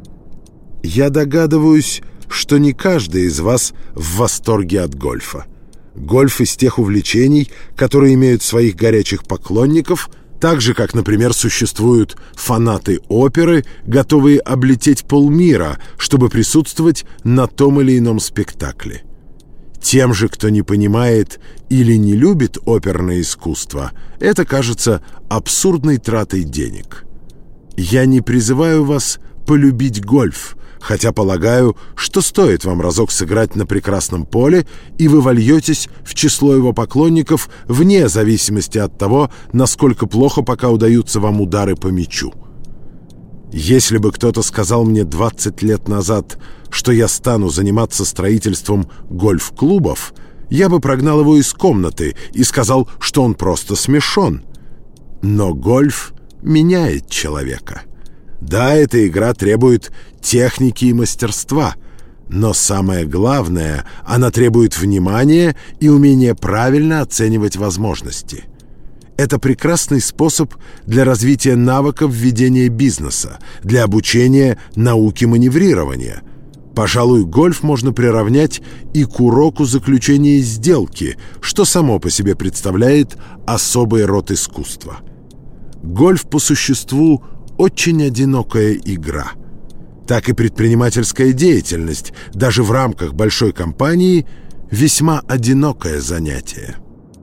Я догадываюсь, что не каждый из вас в восторге от гольфа. Гольф из тех увлечений, которые имеют своих горячих поклонников, так же, как, например, существуют фанаты оперы, готовые облететь полмира, чтобы присутствовать на том или ином спектакле. Тем же, кто не понимает или не любит оперное искусство, это кажется абсурдной тратой денег. Я не призываю вас полюбить гольф, хотя полагаю, что стоит вам разок сыграть на прекрасном поле, и вы вольетесь в число его поклонников вне зависимости от того, насколько плохо пока удаются вам удары по мячу. Если бы кто-то сказал мне двадцать лет назад, что я стану заниматься строительством гольф-клубов, я бы прогнал его из комнаты и сказал, что он просто смешон. Но гольф меняет человека. Да, эта игра требует техники и мастерства, но самое главное, она требует внимания и умения правильно оценивать возможности. Это прекрасный способ для развития навыков ведения бизнеса, для обучения науке маневрирования. Пожалуй, гольф можно приравнять и к уроку заключения сделки, что само по себе представляет особый род искусства. Гольф по существу очень одинокая игра. Так и предпринимательская деятельность, даже в рамках большой компании, весьма одинокое занятие.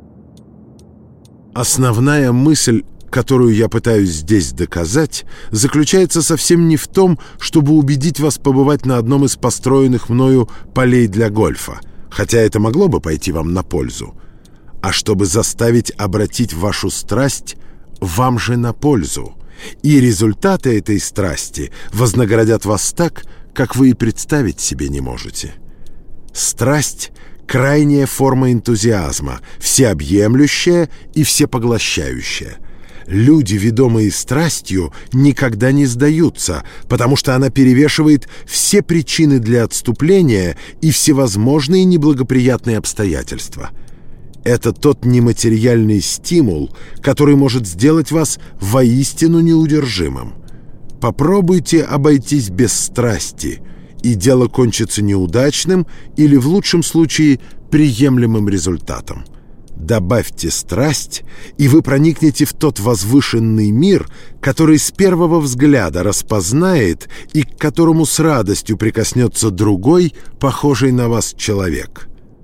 Основная мысль, которую я пытаюсь здесь доказать, заключается совсем не в том, чтобы убедить вас побывать на одном из построенных мною полей для гольфа, хотя это могло бы пойти вам на пользу, а чтобы заставить обратить вашу страсть вам же на пользу. И результаты этой страсти вознаградят вас так, как вы и представить себе не можете. Страсть — крайняя форма энтузиазма, всеобъемлющая и всепоглощающая. Люди, ведомые страстью, никогда не сдаются, потому что она перевешивает все причины для отступления и всевозможные неблагоприятные обстоятельства. Это тот нематериальный стимул, который может сделать вас воистину неудержимым. Попробуйте обойтись без страсти, и дело кончится неудачным или, в лучшем случае, приемлемым результатом. Добавьте страсть, и вы проникнете в тот возвышенный мир, который с первого взгляда распознает и к которому с радостью прикоснется другой, похожий на вас человек.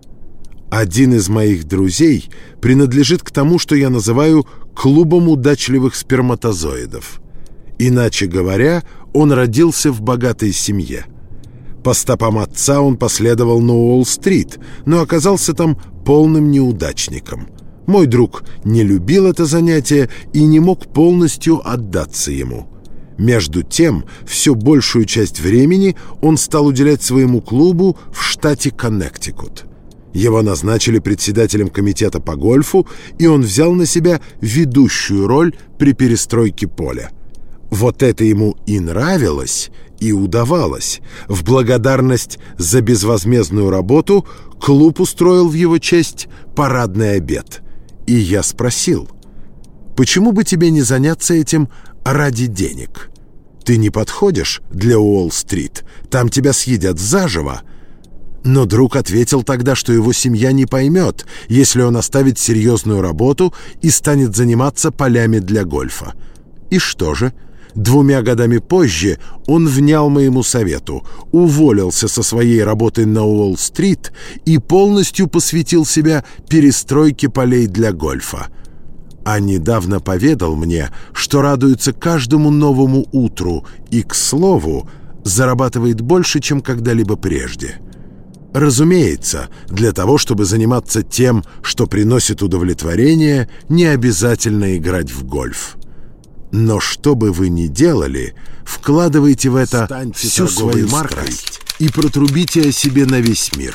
Один из моих друзей принадлежит к тому, что я называю клубом удачливых сперматозоидов. Иначе говоря, он родился в богатой семье. По стопам отца он последовал на Уолл-стрит, но оказался там полным неудачником. Мой друг не любил это занятие и не мог полностью отдаться ему. Между тем, все большую часть времени он стал уделять своему клубу в штате Коннектикут. Его назначили председателем комитета по гольфу, и он взял на себя ведущую роль при перестройке поля. Вот это ему и нравилось, и удавалось. В благодарность за безвозмездную работу клуб устроил в его честь парадный обед. И я спросил: «Почему бы тебе не заняться этим ради денег? Ты не подходишь для Уолл-стрит, там тебя съедят заживо». Но друг ответил тогда, что его семья не поймет, если он оставит серьезную работу и станет заниматься полями для гольфа. И что же? Двумя годами позже он внял моему совету, уволился со своей работы на Уолл-стрит и полностью посвятил себя перестройке полей для гольфа. А недавно поведал мне, что радуется каждому новому утру и, к слову, зарабатывает больше, чем когда-либо прежде. Разумеется, для того, чтобы заниматься тем, что приносит удовлетворение, не обязательно играть в гольф. Но что бы вы ни делали, вкладывайте в это Станьте всю свою страсть и протрубите о себе на весь мир.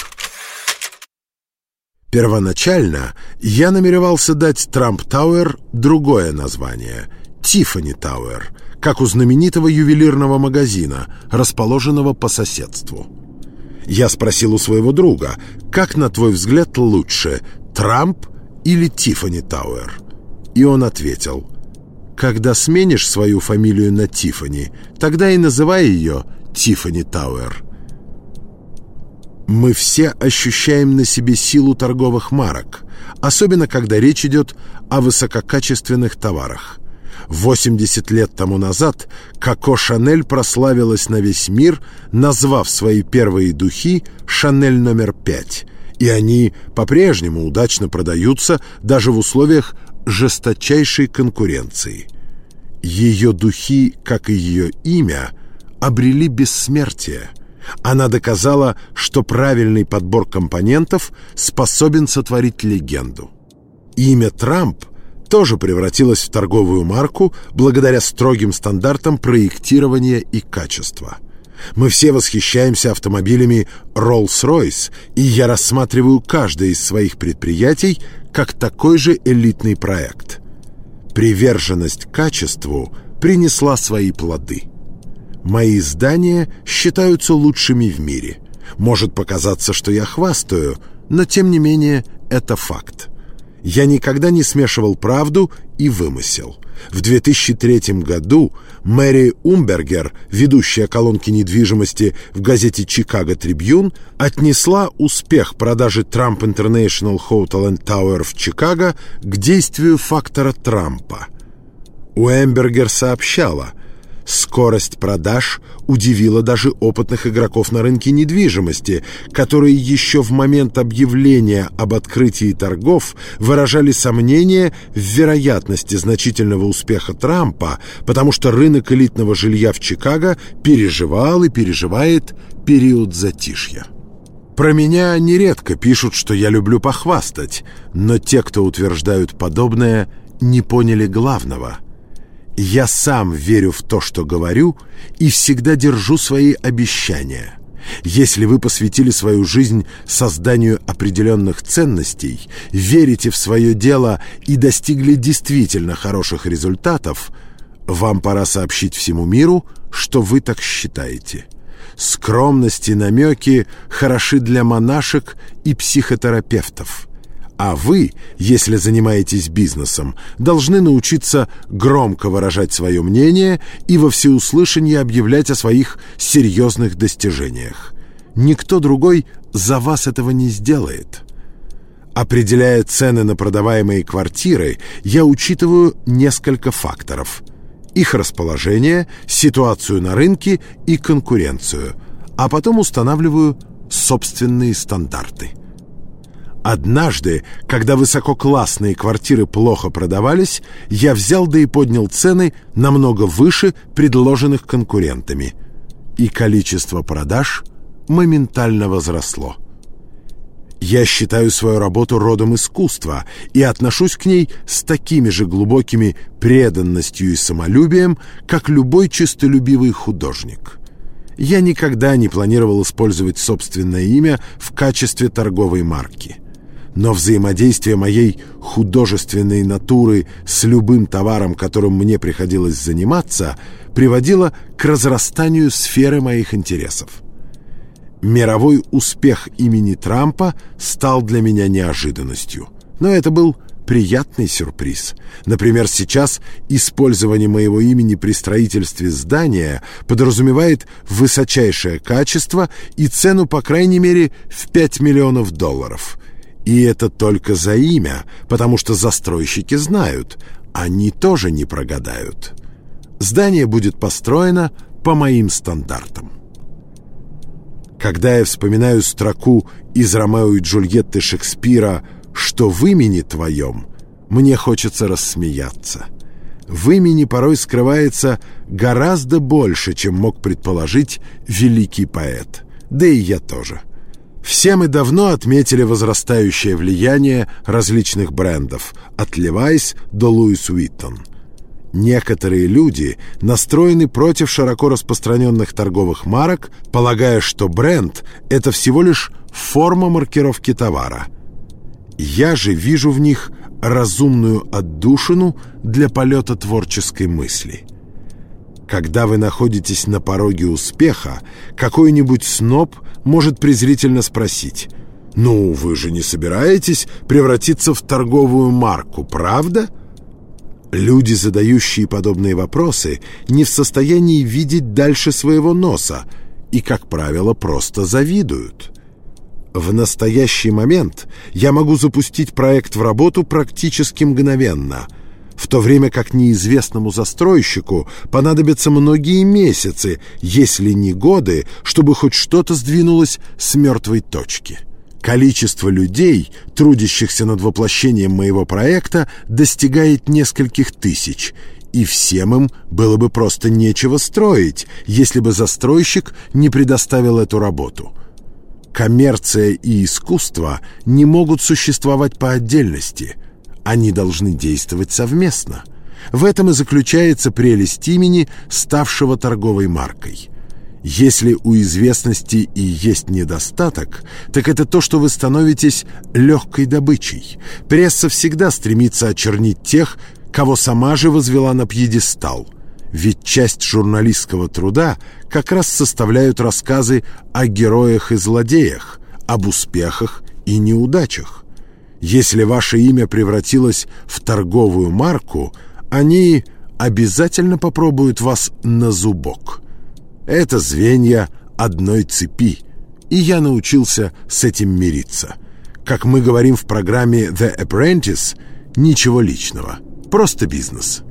Первоначально я намеревался дать Трамп Тауэр другое название — Тиффани Тауэр, как у знаменитого ювелирного магазина, расположенного по соседству. Я спросил у своего друга: «Как, на твой взгляд, лучше, Трамп или Тиффани Тауэр?» И он ответил: «Когда сменишь свою фамилию на Тиффани, тогда и называй ее Тиффани Тауэр». Мы все ощущаем на себе силу торговых марок, особенно когда речь идет о высококачественных товарах. восемьдесят лет тому назад Коко Шанель прославилась на весь мир, назвав свои первые духи «Шанель номер пять», и они по-прежнему удачно продаются даже в условиях жесточайшей конкуренции. Ее духи, как и ее имя, обрели бессмертие. Она доказала, что правильный подбор компонентов способен сотворить легенду. Имя Трамп тоже превратилось в торговую марку благодаря строгим стандартам проектирования и качества. Мы все восхищаемся автомобилями Rolls-Royce, и я рассматриваю каждое из своих предприятий как такой же элитный проект. Приверженность к качеству принесла свои плоды. Мои здания считаются лучшими в мире. Может показаться, что я хвастаю, но тем не менее это факт. Я никогда не смешивал правду и вымысел. В две тысячи третьем году Мэри Умбергер, ведущая колонки недвижимости в газете «Чикаго Трибьюн», отнесла успех продажи Trump International Hotel and Tower в Чикаго к действию фактора Трампа. Умбергер сообщала: скорость продаж удивила даже опытных игроков на рынке недвижимости, которые еще в момент объявления об открытии торгов выражали сомнения в вероятности значительного успеха Трампа, потому что рынок элитного жилья в Чикаго переживал и переживает период затишья. Про меня нередко пишут, что я люблю похвастать, но те, кто утверждают подобное, не поняли главного. Я сам верю в то, что говорю, и всегда держу свои обещания. Если вы посвятили свою жизнь созданию определенных ценностей, верите в свое дело и достигли действительно хороших результатов, вам пора сообщить всему миру, что вы так считаете. Скромность и намеки хороши для монашек и психотерапевтов. А вы, если занимаетесь бизнесом, должны научиться громко выражать свое мнение и во всеуслышание объявлять о своих серьезных достижениях. Никто другой за вас этого не сделает. Определяя цены на продаваемые квартиры, я учитываю несколько факторов: их расположение, ситуацию на рынке и конкуренцию, а потом устанавливаю собственные стандарты. Однажды, когда высококлассные квартиры плохо продавались, я взял да и поднял цены намного выше предложенных конкурентами, и количество продаж моментально возросло. Я считаю свою работу родом искусства и отношусь к ней с такими же глубокими преданностью и самолюбием, как любой честолюбивый художник. Я никогда не планировал использовать собственное имя в качестве торговой марки. Но взаимодействие моей художественной натуры с любым товаром, которым мне приходилось заниматься, приводило к разрастанию сферы моих интересов. Мировой успех имени Трампа стал для меня неожиданностью, но это был приятный сюрприз. Например, сейчас использование моего имени при строительстве здания подразумевает высочайшее качество и цену, по крайней мере, в пять миллионов долларов. И это только за имя, потому что застройщики знают, они тоже не прогадают. Здание будет построено по моим стандартам. Когда я вспоминаю строку из «Ромео и Джульетты» Шекспира «Что в имени твоем», мне хочется рассмеяться. В имени порой скрывается гораздо больше, чем мог предположить великий поэт. Да и я тоже. Все мы давно отметили возрастающее влияние различных брендов, от Levi's до Louis Vuitton. Некоторые люди настроены против широко распространенных торговых марок, полагая, что бренд – это всего лишь форма маркировки товара. Я же вижу в них разумную отдушину для полета творческой мысли. Когда вы находитесь на пороге успеха, какой-нибудь сноб может презрительно спросить: «Ну, вы же не собираетесь превратиться в торговую марку, правда?» Люди, задающие подобные вопросы, не в состоянии видеть дальше своего носа и, как правило, просто завидуют. В настоящий момент я могу запустить проект в работу практически мгновенно, в то время как неизвестному застройщику понадобятся многие месяцы, если не годы, чтобы хоть что-то сдвинулось с мертвой точки. Количество людей, трудящихся над воплощением моего проекта, достигает нескольких тысяч, И всем им было бы просто нечего строить, если бы застройщик не предоставил эту работу. Коммерция и искусство не могут существовать по отдельности. Они должны действовать совместно. В этом и заключается прелесть имени, ставшего торговой маркой. Если у известности и есть недостаток, так это то, что вы становитесь легкой добычей. Пресса всегда стремится очернить тех, кого сама же возвела на пьедестал. Ведь часть журналистского труда как раз составляют рассказы о героях и злодеях, об успехах и неудачах. Если ваше имя превратилось в торговую марку, они обязательно попробуют вас на зубок. Это звенья одной цепи, и я научился с этим мириться. Как мы говорим в программе «The Apprentice», ничего личного, просто бизнес.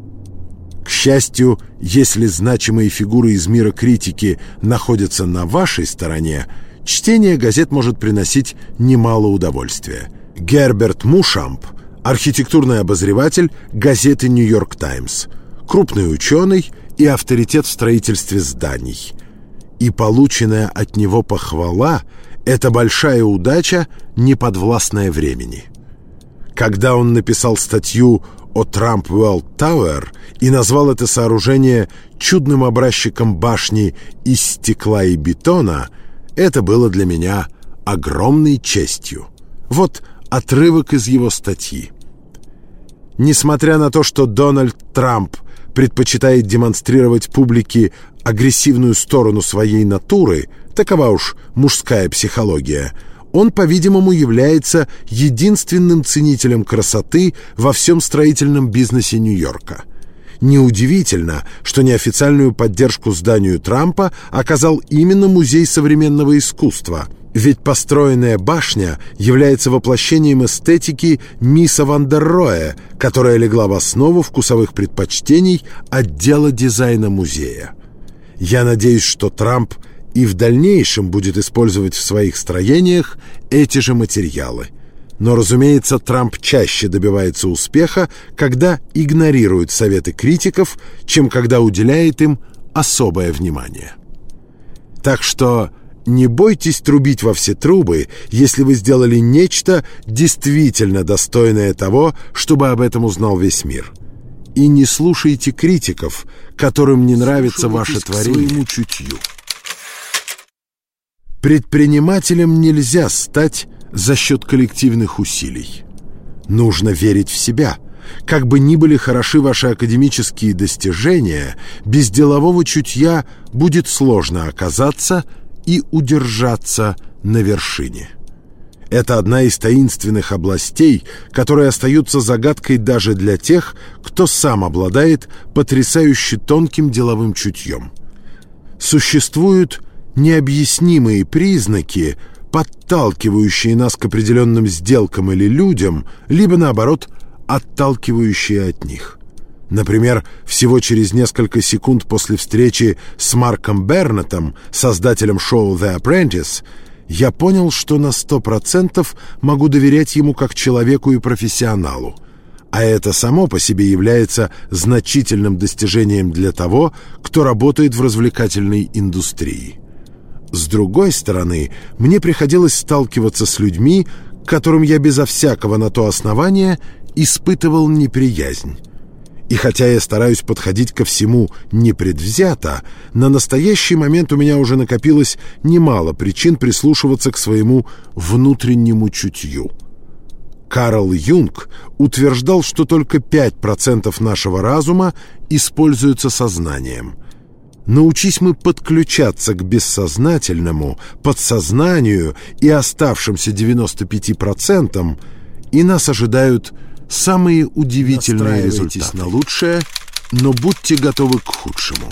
К счастью, если значимые фигуры из мира критики находятся на вашей стороне, чтение газет может приносить немало удовольствия. Герберт Мушамп, архитектурный обозреватель газеты «Нью-Йорк Таймс», крупный ученый и авторитет в строительстве зданий. И полученная от него похвала – это большая удача, не подвластная времени. Когда он написал статью о Trump World Tower и назвал это сооружение чудным образчиком башни из стекла и бетона, это было для меня огромной честью. Вот отрывок из его статьи. Несмотря на то, что Дональд Трамп предпочитает демонстрировать публике агрессивную сторону своей натуры, такова уж мужская психология, он, по-видимому, является единственным ценителем красоты во всем строительном бизнесе Нью-Йорка. Неудивительно, что неофициальную поддержку зданию Трампа оказал именно Музей современного искусства, ведь построенная башня является воплощением эстетики Мисса Ван дер Роэ, которая легла в основу вкусовых предпочтений отдела дизайна музея. Я надеюсь, что Трамп и в дальнейшем будет использовать в своих строениях эти же материалы. Но, разумеется, Трамп чаще добивается успеха, когда игнорирует советы критиков, чем когда уделяет им особое внимание. Так что не бойтесь трубить во все трубы, если вы сделали нечто действительно достойное того, чтобы об этом узнал весь мир. И не слушайте критиков, которым не нравится ваше творение. Своему чутью. Предпринимателем нельзя стать за счет коллективных усилий. Нужно верить в себя. Как бы ни были хороши ваши академические достижения, без делового чутья будет сложно оказаться и удержаться на вершине. Это одна из таинственных областей, которые остаются загадкой даже для тех, кто сам обладает потрясающе тонким деловым чутьем. Существуют необъяснимые признаки, подталкивающие нас к определенным сделкам или людям, либо, наоборот, отталкивающие от них. Например, всего через несколько секунд после встречи с Марком Бернеттом, создателем шоу «The Apprentice», я понял, что на сто процентов могу доверять ему как человеку и профессионалу. А это само по себе является значительным достижением для того, кто работает в развлекательной индустрии. С другой стороны, мне приходилось сталкиваться с людьми, к которым я безо всякого на то основания испытывал неприязнь. И хотя я стараюсь подходить ко всему непредвзято, на настоящий момент у меня уже накопилось немало причин прислушиваться к своему внутреннему чутью. Карл Юнг утверждал, что только пять процентов нашего разума используются сознанием. Научись мы подключаться к бессознательному, подсознанию и оставшимся девяноста пяти процентам, и нас ожидают самые удивительные результаты. На лучшее, но будьте готовы к худшему.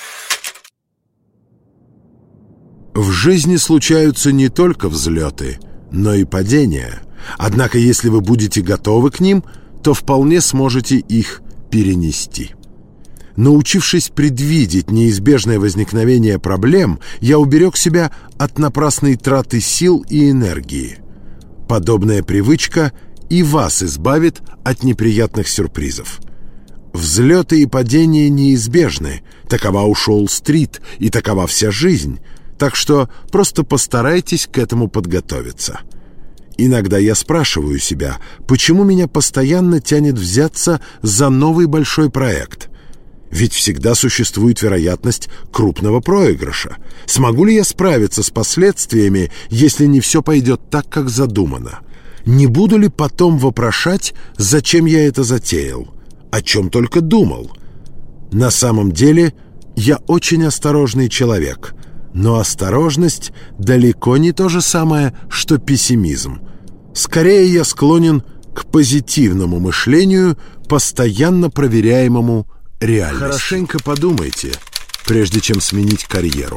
В жизни случаются не только взлеты, но и падения. Однако, если вы будете готовы к ним, то вполне сможете их перенести. Научившись предвидеть неизбежное возникновение проблем, я уберег себя от напрасной траты сил и энергии. Подобная привычка и вас избавит от неприятных сюрпризов. В Взлеты и падения неизбежны. Такова уж Уолл-стрит, и такова вся жизнь. Так что просто постарайтесь к этому подготовиться. Иногда я спрашиваю себя, почему меня постоянно тянет взяться за новый большой проект? Ведь всегда существует вероятность крупного проигрыша. Смогу ли я справиться с последствиями, если не все пойдет так, как задумано? Не буду ли потом вопрошать, зачем я это затеял? О чем только думал? На самом деле, я очень осторожный человек. Но осторожность далеко не то же самое, что пессимизм. Скорее, я склонен к позитивному мышлению, постоянно проверяемому реальностью. Хорошенько подумайте, прежде чем сменить карьеру.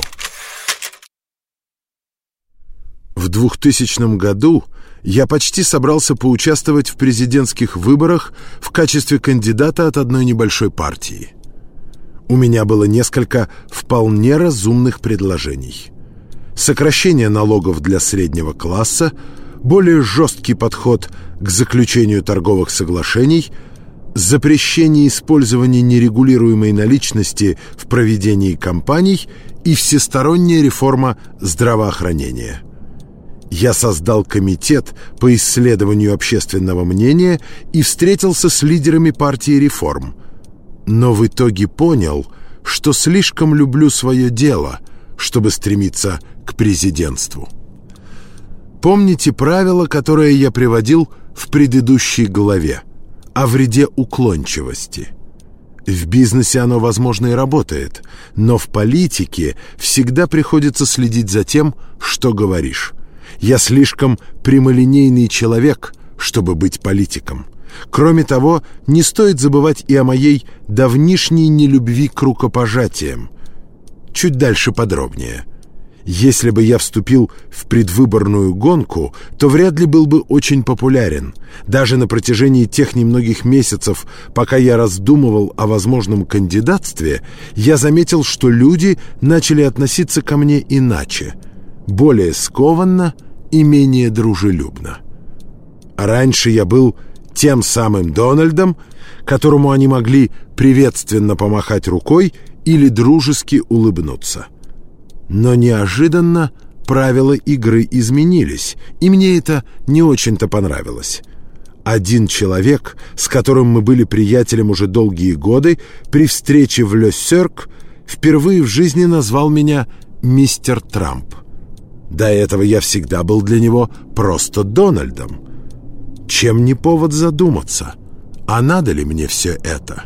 В двухтысячном году я почти собрался поучаствовать в президентских выборах в качестве кандидата от одной небольшой партии. У меня было несколько вполне разумных предложений. Сокращение налогов для среднего класса, более жесткий подход к заключению торговых соглашений, запрещение использования нерегулируемой наличности в проведении кампаний и всесторонняя реформа здравоохранения. Я создал комитет по исследованию общественного мнения и встретился с лидерами партии реформ. Но в итоге понял, что слишком люблю свое дело, чтобы стремиться к президентству. Помните правило, которое я приводил в предыдущей главе, о вреде уклончивости? В бизнесе оно, возможно, и работает, но в политике всегда приходится следить за тем, что говоришь. Я слишком прямолинейный человек, чтобы быть политиком. Кроме того, не стоит забывать и о моей давнишней нелюбви к рукопожатиям. Чуть дальше подробнее. Если бы я вступил в предвыборную гонку, то вряд ли был бы очень популярен. Даже на протяжении тех немногих месяцев, пока я раздумывал о возможном кандидатстве, я заметил, что люди начали относиться ко мне иначе, более скованно и менее дружелюбно. Раньше я был тем самым Дональдом, которому они могли приветственно помахать рукой или дружески улыбнуться. Но неожиданно правила игры изменились, и мне это не очень-то понравилось. Один человек, с которым мы были приятелем уже долгие годы, при встрече в Ле Сёрк впервые в жизни назвал меня «Мистер Трамп». До этого я всегда был для него просто Дональдом. Чем не повод задуматься, а надо ли мне все это?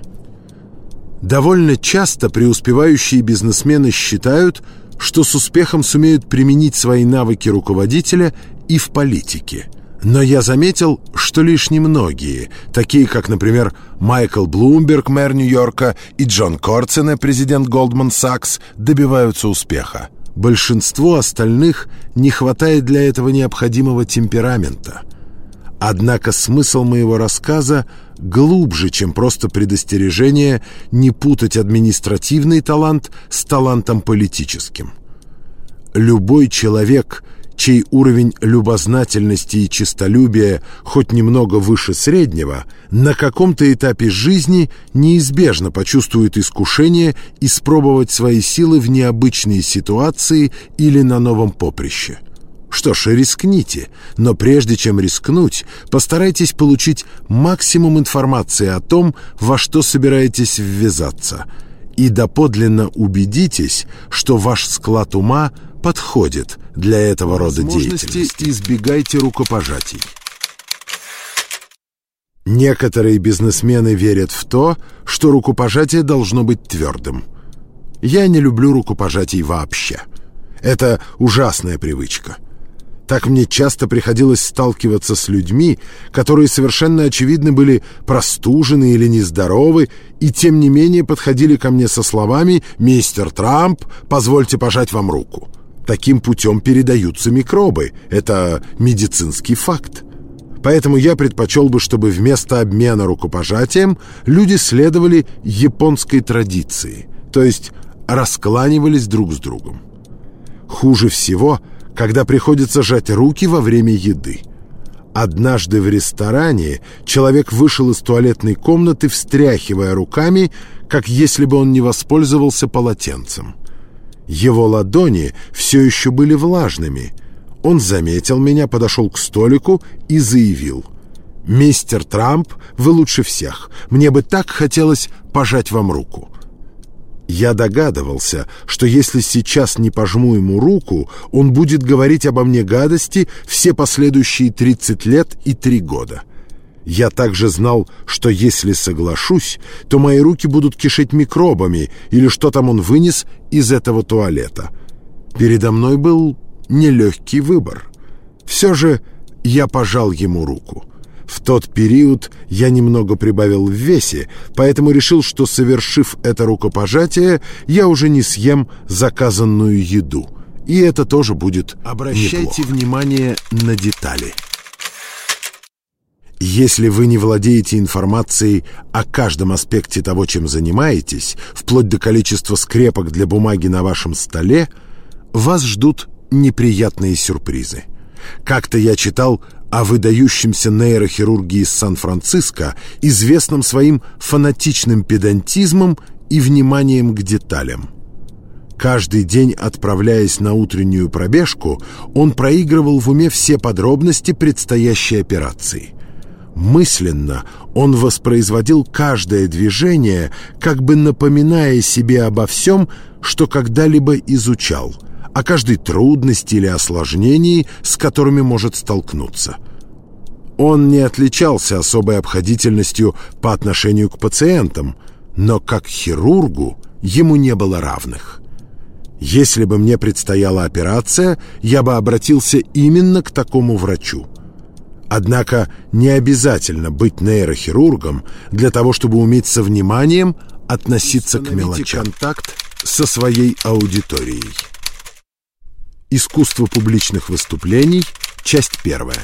Довольно часто преуспевающие бизнесмены считают, что с успехом сумеют применить свои навыки руководителя и в политике. Но я заметил, что лишь немногие, такие как, например, Майкл Блумберг, мэр Нью-Йорка, и Джон Корцене, президент Goldman Sachs, добиваются успеха. Большинству остальных не хватает для этого необходимого темперамента. Однако смысл моего рассказа глубже, чем просто предостережение не путать административный талант с талантом политическим. Любой человек, чей уровень любознательности и честолюбия хоть немного выше среднего, на каком-то этапе жизни неизбежно почувствует искушение испробовать свои силы в необычной ситуации или на новом поприще. Что ж, рискните, но прежде чем рискнуть, постарайтесь получить максимум информации о том, во что собираетесь ввязаться, и доподлинно убедитесь, что ваш склад ума подходит для этого рода деятельности. Избегайте рукопожатий. Некоторые бизнесмены верят в то, что рукопожатие должно быть твердым. Я не люблю рукопожатий вообще. Это ужасная привычка. Так мне часто приходилось сталкиваться с людьми, которые совершенно очевидно были простужены или нездоровы, и тем не менее подходили ко мне со словами «Мистер Трамп, позвольте пожать вам руку». Таким путем передаются микробы. Это медицинский факт. Поэтому я предпочел бы, чтобы вместо обмена рукопожатием люди следовали японской традиции, то есть раскланивались друг с другом. Хуже всего, когда приходится жать руки во время еды. Однажды в ресторане человек вышел из туалетной комнаты, встряхивая руками, как если бы он не воспользовался полотенцем. Его ладони все еще были влажными. Он заметил меня, подошел к столику и заявил: «Мистер Трамп, вы лучше всех. Мне бы так хотелось пожать вам руку». Я догадывался, что если сейчас не пожму ему руку, он будет говорить обо мне гадости все последующие тридцать лет и три года. Я также знал, что если соглашусь, то мои руки будут кишеть микробами, или что там он вынес из этого туалета. Передо мной был нелегкий выбор. Все же я пожал ему руку. В тот период я немного прибавил в весе, поэтому решил, что, совершив это рукопожатие, я уже не съем заказанную еду. И это тоже будет Обращайте неплохо. Внимание на детали. Если вы не владеете информацией о каждом аспекте того, чем занимаетесь, вплоть до количества скрепок для бумаги на вашем столе, вас ждут неприятные сюрпризы. Как-то я читал о выдающемся нейрохирурге из Сан-Франциско, известном своим фанатичным педантизмом и вниманием к деталям. Каждый день, отправляясь на утреннюю пробежку, он проигрывал в уме все подробности предстоящей операции. Мысленно он воспроизводил каждое движение, как бы напоминая себе обо всем, что когда-либо изучал, о каждой трудности или осложнении, с которыми может столкнуться. Он не отличался особой обходительностью по отношению к пациентам, но как хирургу ему не было равных. Если бы мне предстояла операция, я бы обратился именно к такому врачу. Однако не обязательно быть нейрохирургом для того, чтобы уметь со вниманием относиться к мелочам. Контакт со своей аудиторией. Искусство публичных выступлений. Часть первая.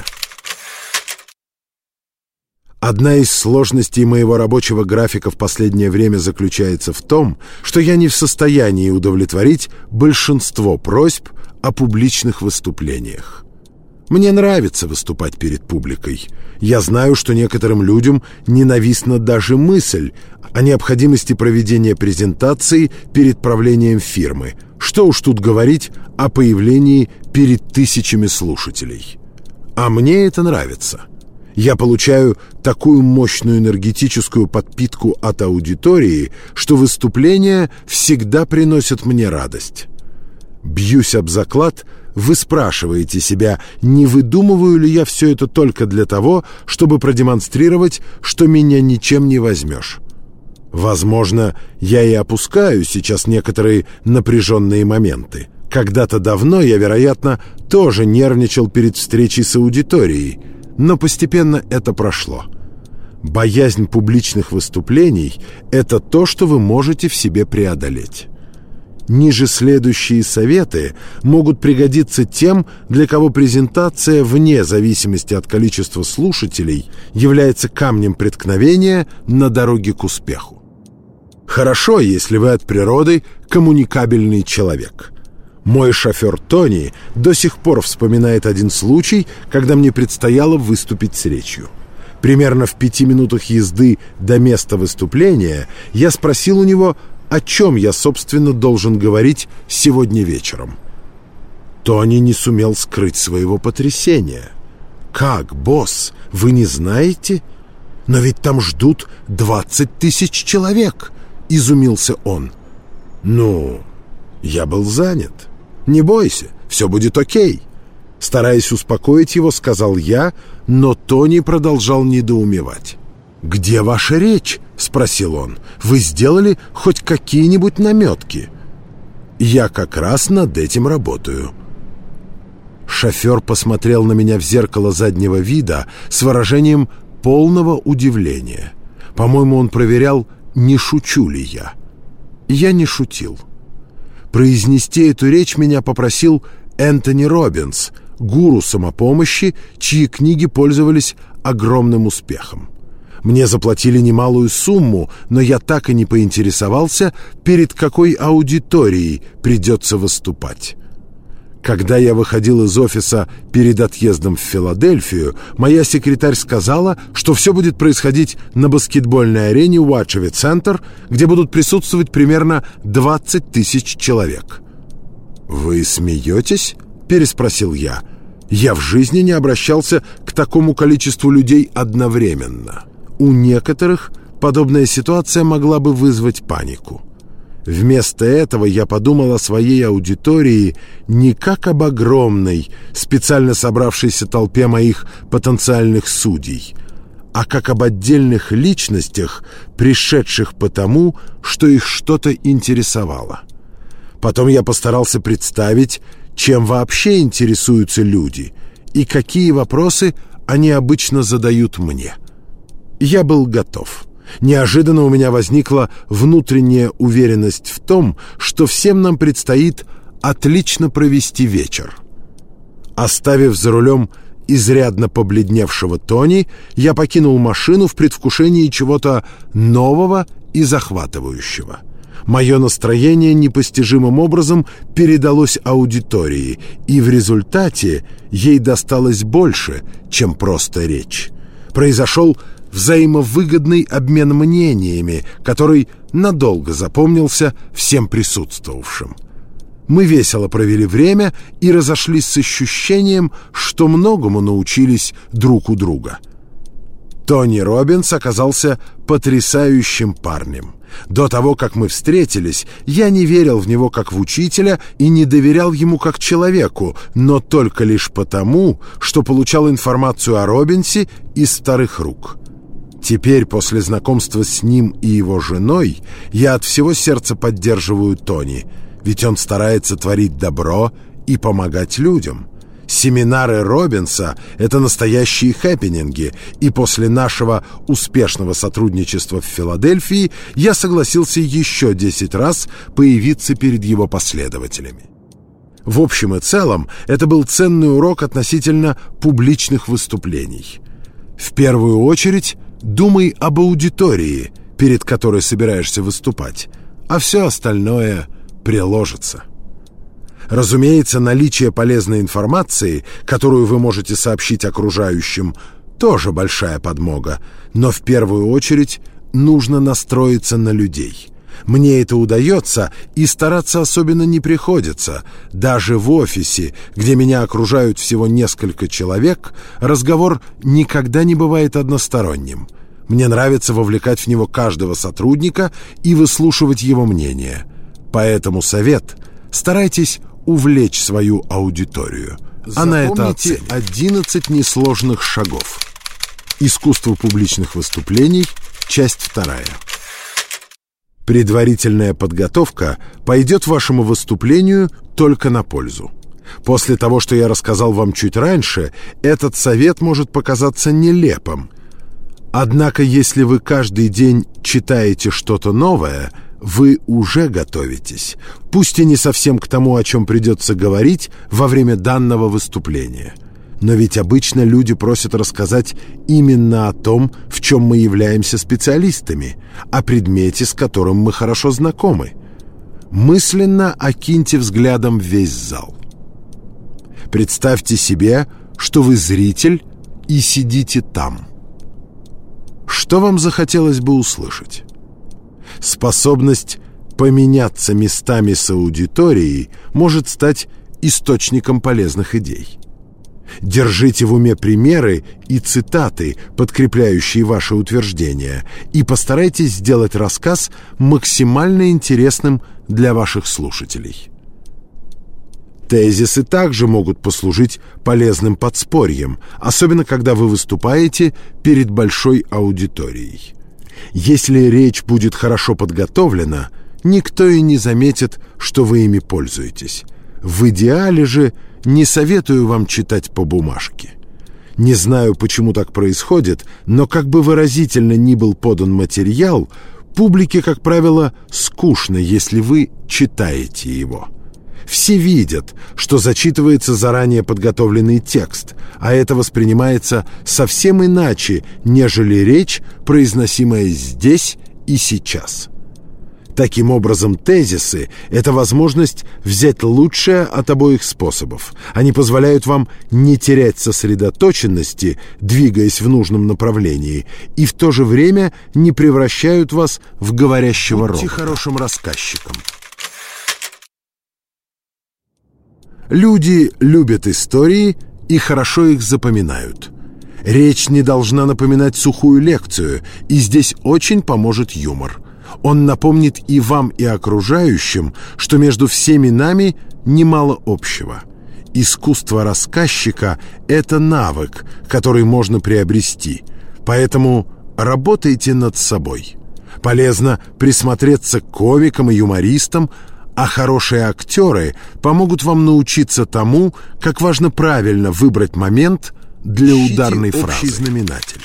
Одна из сложностей моего рабочего графика в последнее время заключается в том, что я не в состоянии удовлетворить большинство просьб о публичных выступлениях. Мне нравится выступать перед публикой. Я знаю, что некоторым людям ненавистна даже мысль о необходимости проведения презентации перед правлением фирмы. Что уж тут говорить о появлении перед тысячами слушателей. А мне это нравится. Я получаю такую мощную энергетическую подпитку от аудитории, что выступления всегда приносят мне радость. Бьюсь об заклад, вы спрашиваете себя, не выдумываю ли я все это только для того, чтобы продемонстрировать, что меня ничем не возьмешь. Возможно, я и опускаю сейчас некоторые напряженные моменты. Когда-то давно я, вероятно, тоже нервничал перед встречей с аудиторией, но постепенно это прошло. Боязнь публичных выступлений – это то, что вы можете в себе преодолеть. Ниже следующие советы могут пригодиться тем, для кого презентация, вне зависимости от количества слушателей, является камнем преткновения на дороге к успеху. Хорошо, если вы от природы коммуникабельный человек. Мой шофер Тони до сих пор вспоминает один случай, когда мне предстояло выступить с речью. Примерно в пяти минутах езды до места выступления я спросил у него, о чем я, собственно, должен говорить сегодня вечером. Тони не сумел скрыть своего потрясения. «Как, босс, вы не знаете? Но ведь там ждут двадцать тысяч человек!» — изумился он. «Ну, я был занят. Не бойся, все будет окей». Стараясь успокоить его, сказал я, но Тони продолжал недоумевать. «Где ваша речь?» — спросил он. «Вы сделали хоть какие-нибудь наметки?» «Я как раз над этим работаю». Шофер посмотрел на меня в зеркало заднего вида с выражением полного удивления. По-моему, он проверял, не шучу ли я. Я не шутил. Произнести эту речь меня попросил Энтони Роббинс, гуру самопомощи, чьи книги пользовались огромным успехом. Мне заплатили немалую сумму, но я так и не поинтересовался, перед какой аудиторией придется выступать. Когда я выходил из офиса перед отъездом в Филадельфию, моя секретарь сказала, что все будет происходить на баскетбольной арене Уатчеви Центр, где будут присутствовать примерно двадцать тысяч человек. «Вы смеетесь?» — переспросил я. «Я в жизни не обращался к такому количеству людей одновременно. У некоторых подобная ситуация могла бы вызвать панику. Вместо этого я подумал о своей аудитории не как об огромной, специально собравшейся толпе моих потенциальных судей, а как об отдельных личностях, пришедших потому, что их что-то интересовало. Потом я постарался представить, чем вообще интересуются люди и какие вопросы они обычно задают мне. Я был готов. Неожиданно у меня возникла внутренняя уверенность в том, что всем нам предстоит отлично провести вечер. Оставив за рулем изрядно побледневшего Тони, я покинул машину в предвкушении чего-то нового и захватывающего. Мое настроение непостижимым образом передалось аудитории, и в результате ей досталось больше, чем просто речь. Произошел взаимовыгодный обмен мнениями, который надолго запомнился всем присутствовавшим. Мы весело провели время и разошлись с ощущением, что многому научились друг у друга. Тони Роббинс оказался потрясающим парнем. До того, как мы встретились, я не верил в него как в учителя и не доверял ему как человеку, но только лишь потому, что получал информацию о Роббинсе из вторых рук. Теперь, после знакомства с ним и его женой, я от всего сердца поддерживаю Тони, ведь он старается творить добро и помогать людям. Семинары Роббинса — это настоящие хэппининги, и после нашего успешного сотрудничества в Филадельфии я согласился еще десять раз появиться перед его последователями. В общем и целом, это был ценный урок относительно публичных выступлений. В первую очередь, думай об аудитории, перед которой собираешься выступать, а все остальное приложится. Разумеется, наличие полезной информации, которую вы можете сообщить окружающим, тоже большая подмога, но в первую очередь нужно настроиться на людей. Мне это удается, и стараться особенно не приходится. Даже в офисе, где меня окружают всего несколько человек, разговор никогда не бывает односторонним. Мне нравится вовлекать в него каждого сотрудника и выслушивать его мнение. Поэтому совет: старайтесь увлечь свою аудиторию. Она это оценит. одиннадцать несложных шагов. Искусство публичных выступлений, часть вторая. Предварительная подготовка пойдет вашему выступлению только на пользу. После того, что я рассказал вам чуть раньше, этот совет может показаться нелепым. Однако, если вы каждый день читаете что-то новое, вы уже готовитесь, пусть и не совсем к тому, о чем придется говорить во время данного выступления. Но ведь обычно люди просят рассказать именно о том, в чем мы являемся специалистами, о предмете, с которым мы хорошо знакомы. Мысленно окиньте взглядом весь зал. Представьте себе, что вы зритель и сидите там. Что вам захотелось бы услышать? Способность поменяться местами с аудиторией может стать источником полезных идей. Держите в уме примеры и цитаты, подкрепляющие ваши утверждения, и постарайтесь сделать рассказ максимально интересным для ваших слушателей. Тезисы также могут послужить полезным подспорьем, особенно когда вы выступаете перед большой аудиторией. Если речь будет хорошо подготовлена, никто и не заметит, что вы ими пользуетесь. В идеале же не советую вам читать по бумажке. Не знаю, почему так происходит, но как бы выразительно ни был подан материал, публике, как правило, скучно, если вы читаете его. Все видят, что зачитывается заранее подготовленный текст, а это воспринимается совсем иначе, нежели речь, произносимая здесь и сейчас. Таким образом, тезисы — это возможность взять лучшее от обоих способов. Они позволяют вам не терять сосредоточенности, двигаясь в нужном направлении, и в то же время не превращают вас в говорящего робота. Будьте хорошим рассказчиком. Люди любят истории и хорошо их запоминают. Речь не должна напоминать сухую лекцию, и здесь очень поможет юмор. Он напомнит и вам, и окружающим, что между всеми нами немало общего. Искусство рассказчика — это навык, который можно приобрести. Поэтому работайте над собой. Полезно присмотреться к комикам и юмористам, а хорошие актеры помогут вам научиться тому, как важно правильно выбрать момент для Ищите ударной фразы. Общий знаменатель.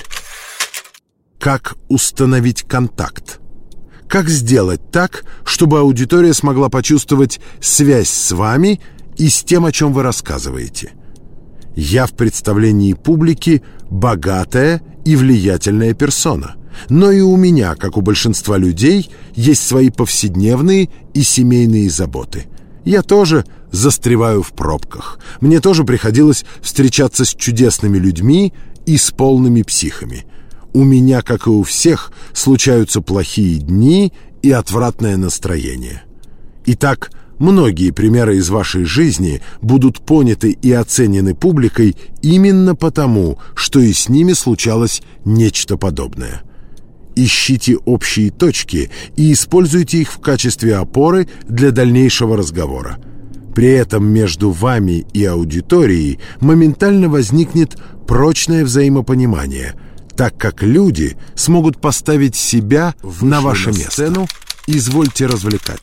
Как установить контакт? Как сделать так, чтобы аудитория смогла почувствовать связь с вами и с тем, о чем вы рассказываете? Я в представлении публики богатая и влиятельная персона. Но и у меня, как у большинства людей, есть свои повседневные и семейные заботы. Я тоже застреваю в пробках. Мне тоже приходилось встречаться с чудесными людьми и с полными психами. У меня, как и у всех, случаются плохие дни и отвратное настроение. Итак, многие примеры из вашей жизни будут поняты и оценены публикой именно потому, что и с ними случалось нечто подобное. Ищите общие точки и используйте их в качестве опоры для дальнейшего разговора. При этом между вами и аудиторией моментально возникнет прочное взаимопонимание, так как люди смогут поставить себя Вышли на ваше на место. Сцену, извольте развлекать.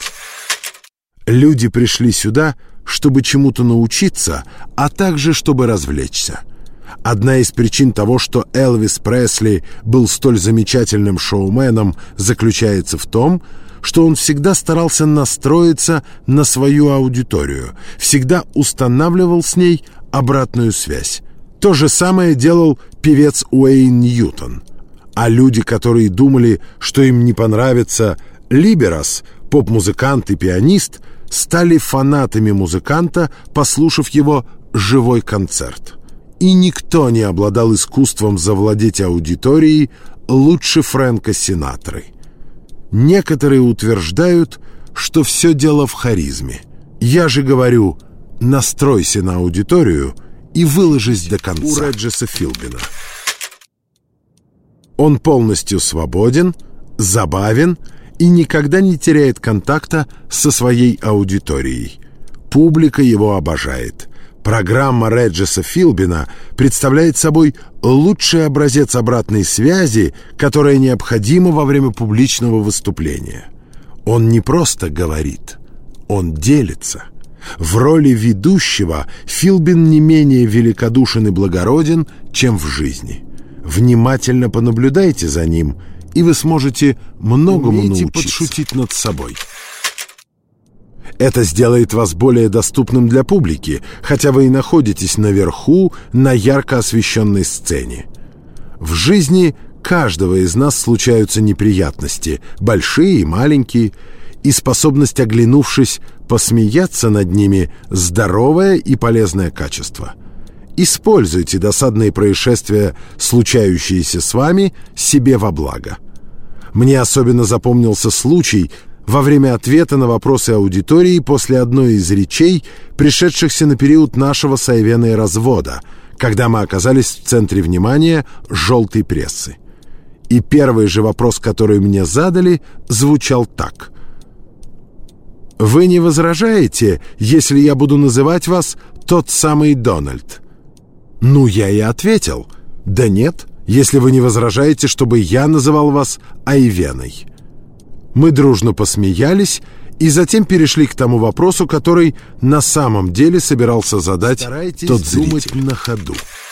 Люди пришли сюда, чтобы чему-то научиться, а также чтобы развлечься. Одна из причин того, что Элвис Пресли был столь замечательным шоуменом, заключается в том, что он всегда старался настроиться на свою аудиторию, всегда устанавливал с ней обратную связь. То же самое делал певец Уэйн Ньютон. А люди, которые думали, что им не понравится Либерас, поп-музыкант и пианист, стали фанатами музыканта, послушав его живой концерт. И никто не обладал искусством завладеть аудиторией лучше Фрэнка Синатры. Некоторые утверждают, что все дело в харизме. Я же говорю, настройся на аудиторию и выложись до конца. У Реджеса Филбина. Он полностью свободен, забавен и никогда не теряет контакта со своей аудиторией. Публика его обожает. Программа Реджеса Филбина представляет собой лучший образец обратной связи, которая необходима во время публичного выступления. Он не просто говорит, он делится. В роли ведущего Филбин не менее великодушен и благороден, чем в жизни. Внимательно понаблюдайте за ним, и вы сможете многому научиться. Подшутить над собой. Это сделает вас более доступным для публики, хотя вы и находитесь наверху на ярко освещенной сцене. В жизни каждого из нас случаются неприятности, большие и маленькие, и способность, оглянувшись, посмеяться над ними – здоровое и полезное качество. Используйте досадные происшествия, случающиеся с вами, себе во благо. Мне особенно запомнился случай во время ответа на вопросы аудитории после одной из речей, пришедшихся на период нашего с Айвеной развода, когда мы оказались в центре внимания желтой прессы. И первый же вопрос, который мне задали, звучал так: «Вы не возражаете, если я буду называть вас тот самый Дональд?» Ну, я и ответил: «Да нет, если вы не возражаете, чтобы я называл вас Айвеной». Мы дружно посмеялись и затем перешли к тому вопросу, который на самом деле собирался задать Старайтесь тот зритель. Думать на ходу.